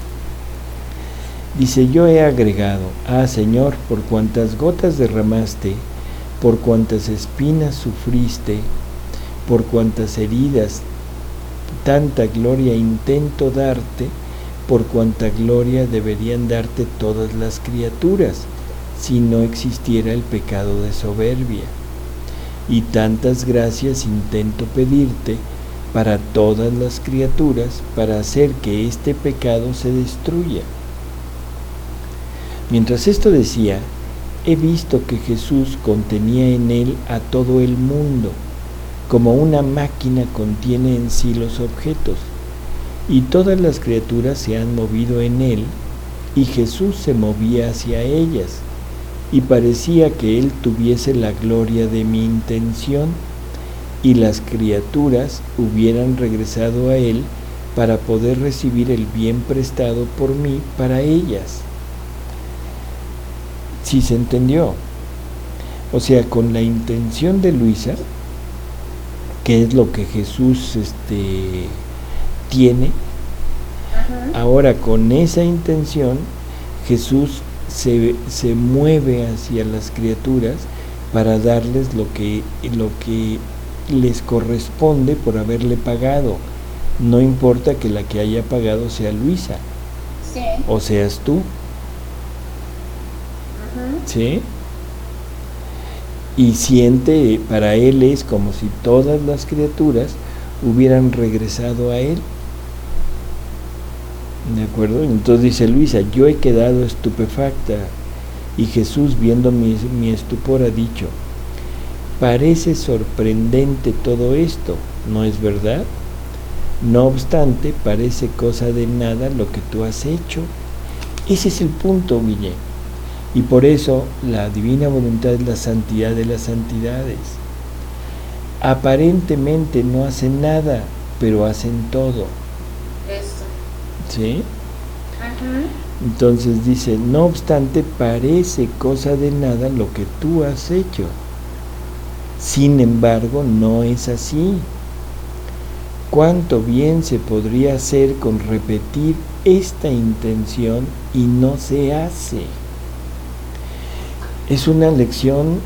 C: dice, yo he agregado, ah Señor, por cuantas gotas derramaste, por cuantas espinas sufriste, por cuantas heridas, tanta gloria intento darte, por cuanta gloria deberían darte todas las criaturas, si no existiera el pecado de soberbia. Y tantas gracias intento pedirte para todas las criaturas, para hacer que este pecado se destruya. Mientras esto decía, he visto que Jesús contenía en él a todo el mundo, como una máquina contiene en sí los objetos, y todas las criaturas se han movido en él, y Jesús se movía hacia ellas, y parecía que él tuviese la gloria de mi intención, y las criaturas hubieran regresado a él para poder recibir el bien prestado por mí para ellas. ¿Sí se entendió? O sea, con la intención de Luisa, que es lo que Jesús este, tiene, uh-huh. Ahora con esa intención Jesús se, se mueve hacia las criaturas para darles lo que, lo que les corresponde por haberle pagado. No importa que la que haya pagado sea Luisa,
B: sí.
C: O seas tú, uh-huh. ¿Sí? Y siente, para él es como si todas las criaturas hubieran regresado a él. ¿De acuerdo? Entonces dice Luisa, yo he quedado estupefacta. Y Jesús, viendo mi, mi estupor, ha dicho, parece sorprendente todo esto, ¿no es verdad? No obstante, parece cosa de nada lo que tú has hecho. Ese es el punto, Guille. Y por eso la divina voluntad es la santidad de las santidades. Aparentemente no hacen nada, pero hacen todo.
B: Eso.
C: ¿Sí?
B: Uh-huh.
C: Entonces dice, no obstante, parece cosa de nada lo que tú has hecho. Sin embargo, no es así. ¿Cuánto bien se podría hacer con repetir esta intención y no se hace? Es una lección,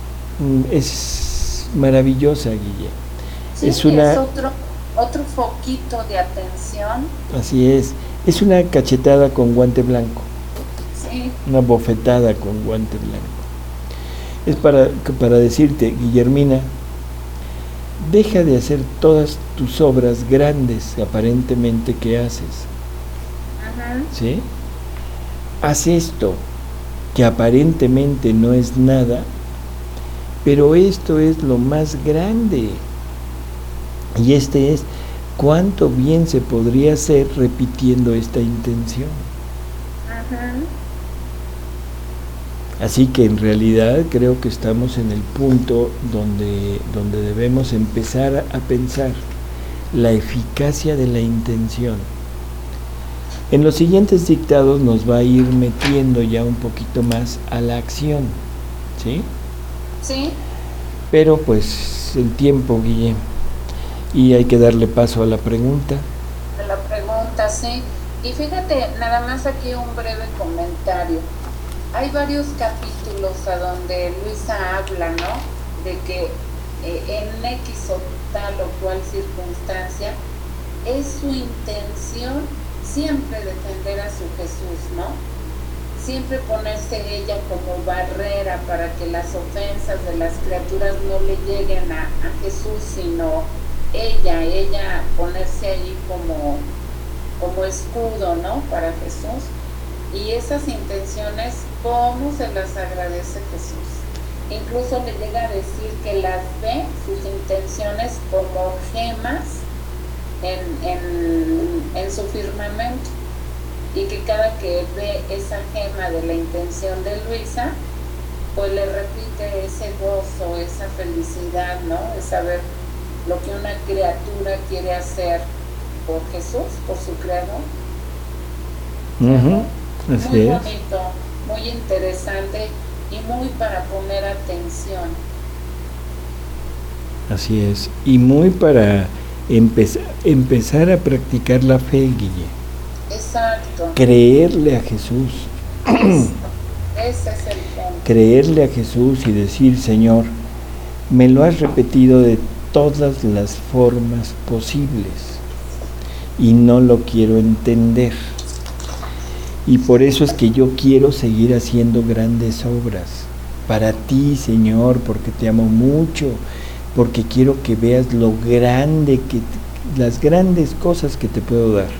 C: es maravillosa, Guille.
B: Sí,
C: es, una,
B: es otro, otro foquito de atención.
C: Así es, es una cachetada con guante blanco,
B: sí.
C: Una bofetada con guante blanco. Es para, para decirte, Guillermina, deja de hacer todas tus obras grandes aparentemente que haces.
B: Uh-huh.
C: ¿Sí? Haz esto, que aparentemente no es nada, pero esto es lo más grande. Y este es cuánto bien se podría hacer repitiendo esta intención.
B: Uh-huh.
C: Así que en realidad creo que estamos en el punto donde, donde debemos empezar a pensar la eficacia de la intención. En los siguientes dictados nos va a ir metiendo ya un poquito más a la acción, ¿sí?
B: Sí.
C: Pero pues el tiempo, Guille, y hay que darle paso a la pregunta.
B: A la pregunta, sí. Y fíjate, nada más aquí un breve comentario. Hay varios capítulos a donde Luisa habla, ¿no? De que eh, en X o tal o cual circunstancia es su intención siempre defender a su Jesús, ¿no? Siempre ponerse ella como barrera para que las ofensas de las criaturas no le lleguen a, a Jesús, sino ella, ella ponerse allí como, como escudo, ¿no? Para Jesús. Y esas intenciones, ¿cómo se las agradece Jesús? Incluso le llega a decir que las ve, sus intenciones, como gemas en, en, en su firmamento, y que cada que ve esa gema de la intención de Luisa, pues le repite ese gozo, esa felicidad, ¿no? De saber lo que una criatura quiere hacer por Jesús, por su creador.
C: Uh-huh. Así
B: muy
C: es.
B: bonito, muy interesante y muy para poner atención.
C: Así es, y muy para empezar, empezar a practicar la fe, Guille.
B: Exacto.
C: Creerle a Jesús.
B: Eso, ese es el punto.
C: Creerle a Jesús y decir, Señor, me lo has repetido de todas las formas posibles y no lo quiero entender. Y por eso es que yo quiero seguir haciendo grandes obras para ti, Señor, porque te amo mucho, porque quiero que veas lo grande, que las grandes cosas que te puedo dar.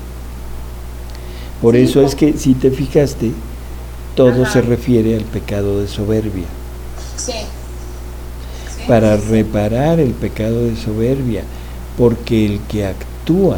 C: Por sí, eso es que, si te fijaste, todo Ajá. se refiere al pecado de soberbia.
B: Sí. Sí.
C: Para reparar el pecado de soberbia, porque el que actúa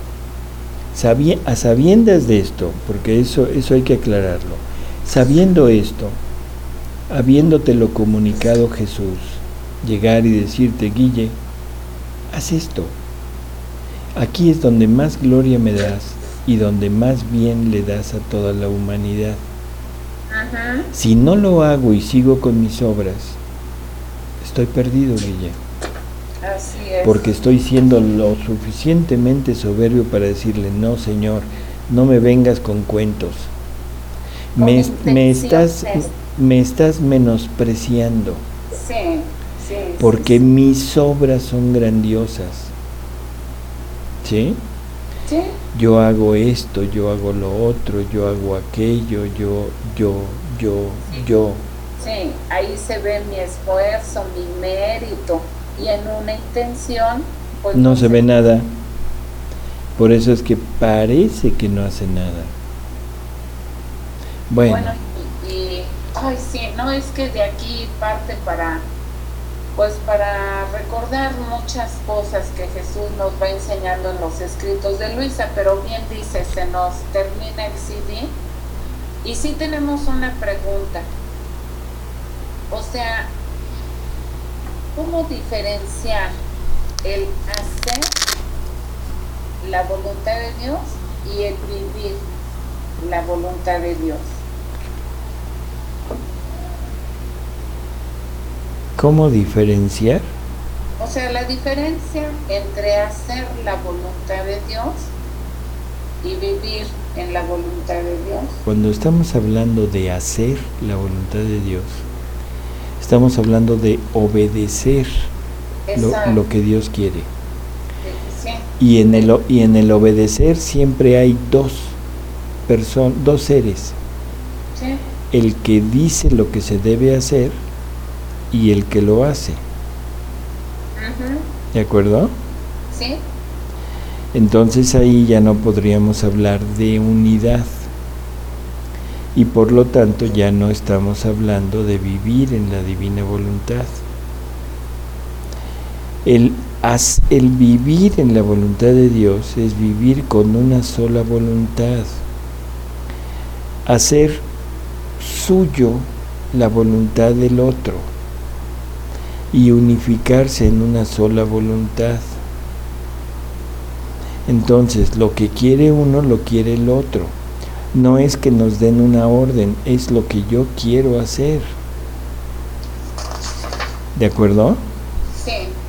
C: Sabí, a sabiendas de esto, porque eso, eso hay que aclararlo, sabiendo esto, habiéndotelo comunicado Jesús, llegar y decirte, Guille, haz esto, aquí es donde más gloria me das y donde más bien le das a toda la humanidad.
B: Ajá.
C: Si no lo hago y sigo con mis obras, estoy perdido, Guille.
B: Así es.
C: Porque estoy siendo lo suficientemente soberbio para decirle, no, Señor, no me vengas con cuentos. Me, me, estás, me estás menospreciando.
B: Sí, sí.
C: Porque
B: sí,
C: mis obras son grandiosas. ¿Sí?
B: Sí.
C: Yo hago esto, yo hago lo otro, yo hago aquello, yo, yo, yo,
B: sí.
C: yo.
B: Sí, ahí se ve mi esfuerzo, mi mérito. Y en una intención pues
C: no, no se ve nada. Por eso es que parece que no hace nada. Bueno,
B: bueno y, y ay sí, no, es que de aquí parte para pues para recordar muchas cosas que Jesús nos va enseñando en los escritos de Luisa, pero bien dice, se nos termina el C D y sí tenemos una pregunta. O sea, ¿cómo diferenciar el hacer la voluntad de Dios y el vivir la voluntad de Dios?
C: ¿Cómo diferenciar?
B: O sea, la diferencia entre hacer la voluntad de Dios y vivir en la voluntad de Dios.
C: Cuando estamos hablando de hacer la voluntad de Dios, estamos hablando de obedecer lo, lo que Dios quiere.
B: Sí.
C: Y en el y en el obedecer siempre hay dos personas, dos seres.
B: Sí.
C: El que dice lo que se debe hacer y el que lo hace.
B: Uh-huh.
C: ¿De acuerdo?
B: Sí.
C: Entonces ahí ya no podríamos hablar de unidad. Y por lo tanto ya no estamos hablando de vivir en la divina voluntad. El, as, el vivir en la voluntad de Dios es vivir con una sola voluntad. Hacer suyo la voluntad del otro y unificarse en una sola voluntad. Entonces, lo que quiere uno lo quiere el otro. No es que nos den una orden, es lo que yo quiero hacer. ¿De acuerdo?
B: Sí.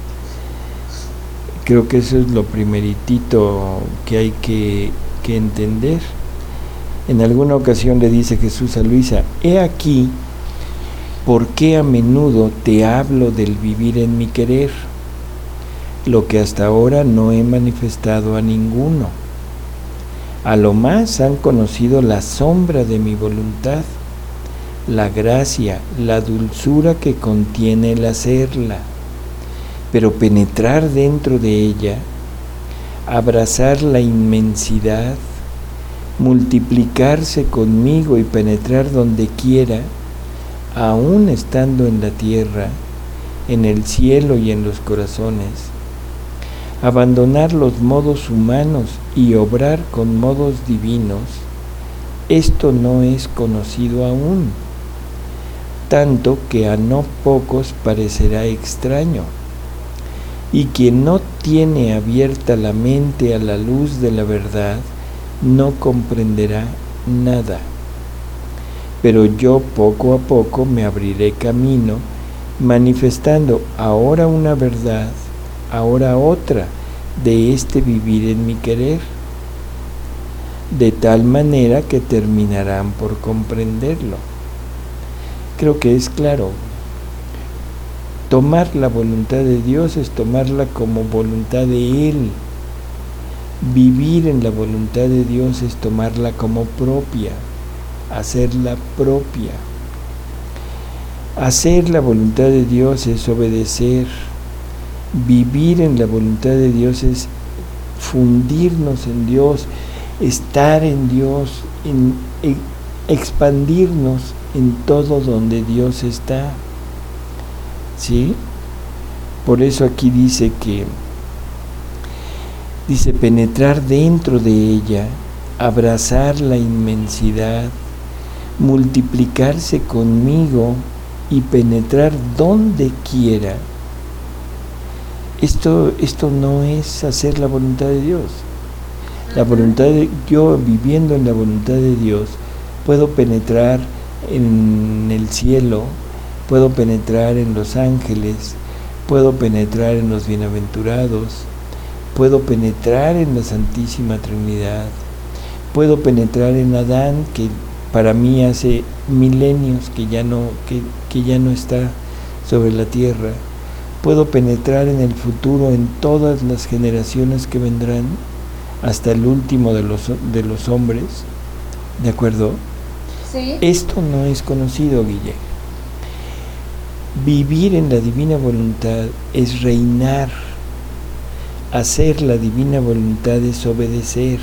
C: Creo que eso es lo primeritito que hay que, que entender. En alguna ocasión le dice Jesús a Luisa: he aquí por qué a menudo te hablo del vivir en mi querer, lo que hasta ahora no he manifestado a ninguno. A lo más han conocido la sombra de mi voluntad, la gracia, la dulzura que contiene el hacerla, pero penetrar dentro de ella, abrazar la inmensidad, multiplicarse conmigo y penetrar donde quiera, aún estando en la tierra, en el cielo y en los corazones, abandonar los modos humanos y obrar con modos divinos, esto no es conocido aún, tanto que a no pocos parecerá extraño. Y quien no tiene abierta la mente a la luz de la verdad, no comprenderá nada. Pero yo poco a poco me abriré camino, manifestando ahora una verdad, ahora otra, de este vivir en mi querer, de tal manera que terminarán por comprenderlo. Creo que es claro. Tomar la voluntad de Dios es tomarla como voluntad de Él. Vivir en la voluntad de Dios es tomarla como propia, hacerla propia. Hacer la voluntad de Dios es obedecer. Vivir en la voluntad de Dios es fundirnos en Dios, estar en Dios, en, en, expandirnos en todo donde Dios está. ¿Sí? Por eso aquí dice que dice penetrar dentro de ella, abrazar la inmensidad, multiplicarse conmigo y penetrar donde quiera. Esto, esto no es hacer la voluntad de Dios. La voluntad de yo, viviendo en la voluntad de Dios, puedo penetrar en el cielo, puedo penetrar en los ángeles, puedo penetrar en los bienaventurados, puedo penetrar en la Santísima Trinidad, puedo penetrar en Adán, que para mí hace milenios que ya no, que, que ya no está sobre la tierra. Puedo penetrar en el futuro, en todas las generaciones que vendrán, hasta el último de los, de los hombres. ¿De acuerdo?
B: Sí.
C: Esto no es conocido, Guille. Vivir en la divina voluntad es reinar. Hacer la divina voluntad es obedecer.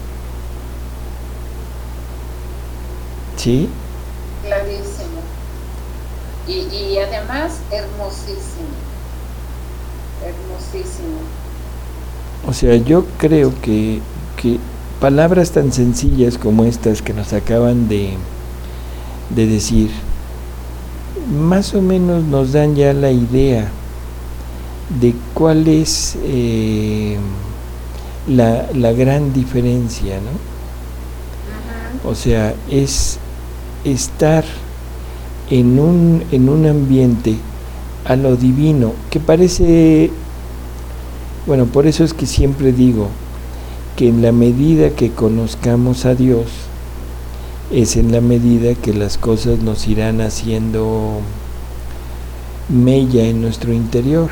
C: ¿Sí?
B: Clarísimo. Y, y además, hermosísimo. Hermosísimo.
C: O sea, yo creo que, que palabras tan sencillas como estas que nos acaban de, de decir, más o menos nos dan ya la idea de cuál es eh, la, la gran diferencia, ¿no? Uh-huh. O sea, es estar en un, en un ambiente a lo divino, que parece, bueno, por eso es que siempre digo que en la medida que conozcamos a Dios, es en la medida que las cosas nos irán haciendo mella en nuestro interior.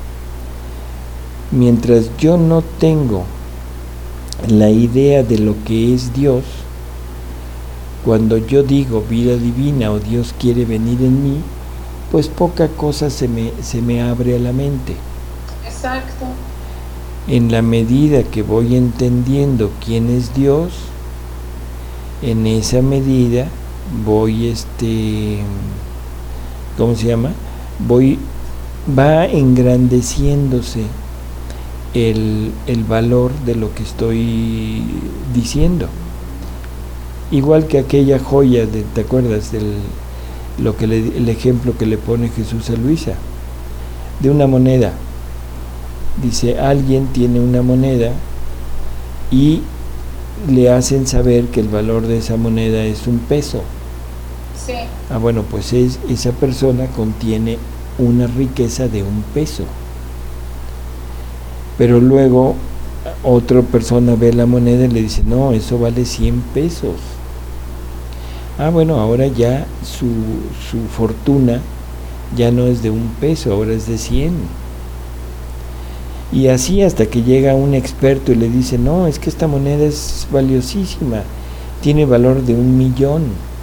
C: Mientras yo no tengo la idea de lo que es Dios, cuando yo digo vida divina o Dios quiere venir en mí, pues poca cosa se me, se me abre a la mente.
B: Exacto.
C: En la medida que voy entendiendo quién es Dios, en esa medida voy, este, ¿cómo se llama? Voy, va engrandeciéndose el, el valor de lo que estoy diciendo. Igual que aquella joya, de, ¿te acuerdas? Del, lo que le, el ejemplo que le pone Jesús a Luisa, de una moneda. Dice, alguien tiene una moneda y le hacen saber que el valor de esa moneda es un peso.
B: Sí.
C: Ah, bueno, pues es, esa persona contiene una riqueza de un peso. Pero luego otra persona ve la moneda y le dice, no, eso vale cien pesos. Ah, bueno, ahora ya su, su fortuna ya no es de un peso, ahora es de cien. Y así hasta que llega un experto y le dice, no, es que esta moneda es valiosísima, tiene valor de un millón.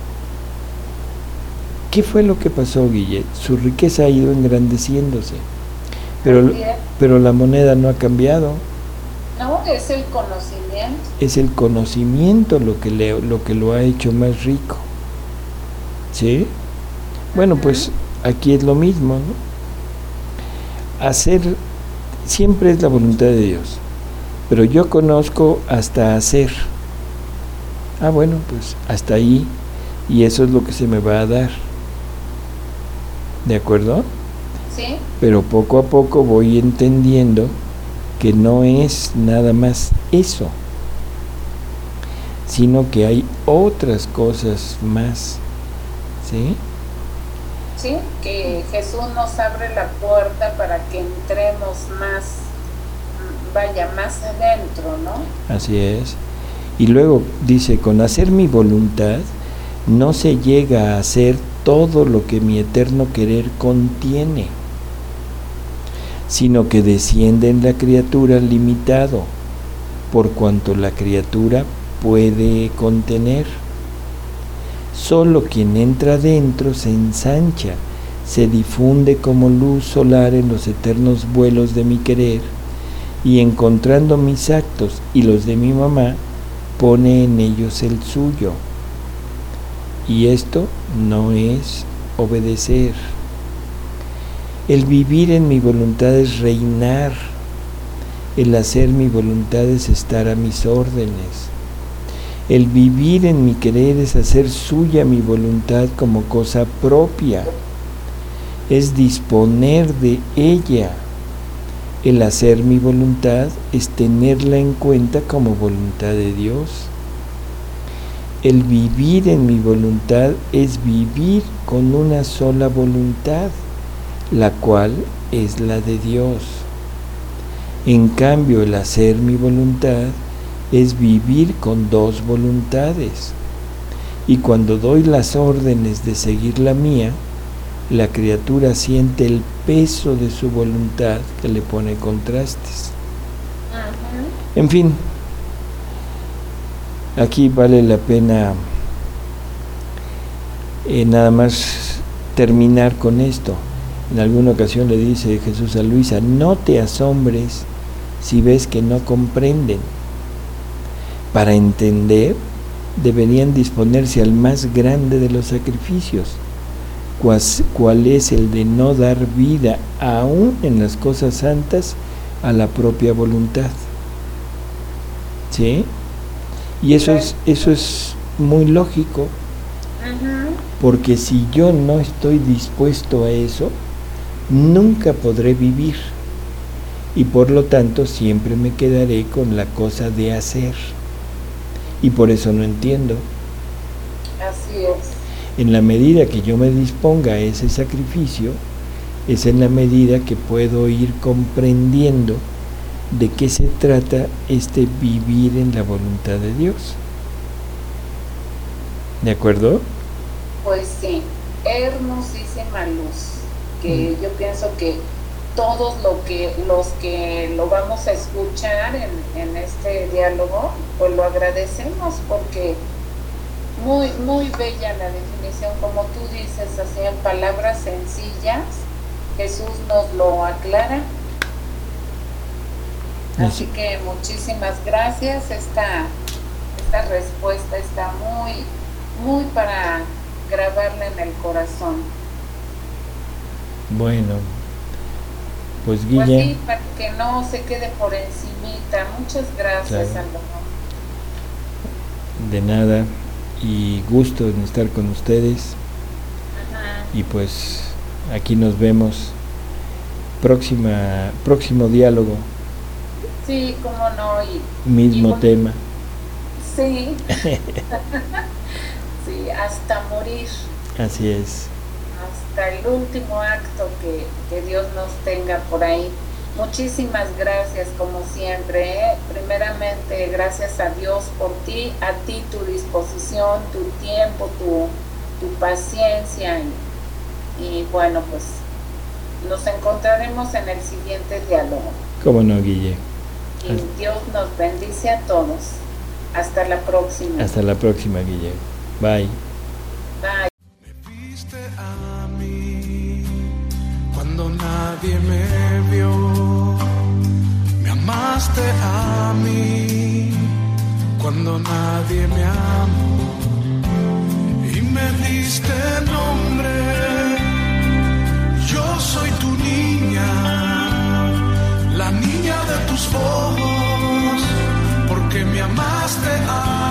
C: ¿Qué fue lo que pasó, Guille? Su riqueza ha ido engrandeciéndose, pero, pero la moneda no ha cambiado.
B: No, es el conocimiento. Es
C: el conocimiento lo que, le, lo que lo ha hecho más rico. ¿Sí? Bueno, pues aquí es lo mismo, ¿no? Hacer siempre es la voluntad de Dios, pero yo conozco hasta hacer. Ah, bueno, pues hasta ahí, y eso es lo que se me va a dar. ¿De acuerdo?
B: Sí.
C: Pero poco a poco voy entendiendo que no es nada más eso, sino que hay otras cosas más, ¿sí?
B: Sí, que Jesús nos abre la puerta para que entremos más, vaya, más adentro, ¿no?
C: Así es. Y luego dice, con hacer mi voluntad, no se llega a hacer todo lo que mi eterno querer contiene, sino que desciende en la criatura limitado, por cuanto la criatura puede contener. Solo quien entra dentro se ensancha, se difunde como luz solar en los eternos vuelos de mi querer, y encontrando mis actos y los de mi mamá, pone en ellos el suyo. Y esto no es obedecer. El vivir en mi voluntad es reinar. El hacer mi voluntad es estar a mis órdenes. El vivir en mi querer es hacer suya mi voluntad como cosa propia. Es disponer de ella. El hacer mi voluntad es tenerla en cuenta como voluntad de Dios. El vivir en mi voluntad es vivir con una sola voluntad, la cual es la de Dios. En cambio, el hacer mi voluntad es vivir con dos voluntades. Y cuando doy las órdenes de seguir la mía, la criatura siente el peso de su voluntad que le pone contrastes. Uh-huh. En fin, aquí vale la pena eh, nada más terminar con esto. En alguna ocasión le dice Jesús a Luisa, no te asombres si ves que no comprenden. Para entender, deberían disponerse al más grande de los sacrificios, cuál es el de no dar vida, aún en las cosas santas, a la propia voluntad. ¿Sí? Y eso es, eso es muy lógico, porque si yo no estoy dispuesto a eso, nunca podré vivir, y por lo tanto siempre me quedaré con la cosa de hacer. Y por eso no entiendo.
B: Así es.
C: En la medida que yo me disponga a ese sacrificio, es en la medida que puedo ir comprendiendo de qué se trata este vivir en la voluntad de Dios. ¿De acuerdo?
B: Pues sí, hermosísima luz, que mm. yo pienso que todos lo que, los que lo vamos a escuchar en, en este diálogo, pues lo agradecemos, porque muy, muy bella la definición, como tú dices, así en palabras sencillas, Jesús nos lo aclara. Así que muchísimas gracias, esta, esta respuesta está muy, muy para grabarla en el corazón.
C: Bueno, pues Guille.
B: Pues sí, para que no se quede por encimita. Muchas gracias,
C: Claro.
B: Salvador.
C: De nada, y gusto en estar con ustedes.
B: Ajá.
C: y pues aquí nos vemos. Próxima, próximo diálogo.
B: Sí, cómo no. Y,
C: mismo
B: y con,
C: tema.
B: Sí. Sí, hasta morir.
C: Así es.
B: Hasta el último acto que, que Dios nos tenga por ahí. Muchísimas gracias, como siempre, ¿eh? Primeramente, gracias a Dios por ti, a ti tu disposición, tu tiempo, tu, tu paciencia. Y, y bueno, pues nos encontraremos en el siguiente diálogo.
C: ¿Cómo no, Guille?
B: Y Dios nos bendice a todos. Hasta la próxima.
C: Hasta la próxima, Guille. Bye.
B: Bye.
A: Me viste a mí cuando nadie me vio. Me amaste a mí cuando nadie me amó. Y me diste nombre. Yo soy tu niña, la niña de tus ojos, porque me amaste a mí.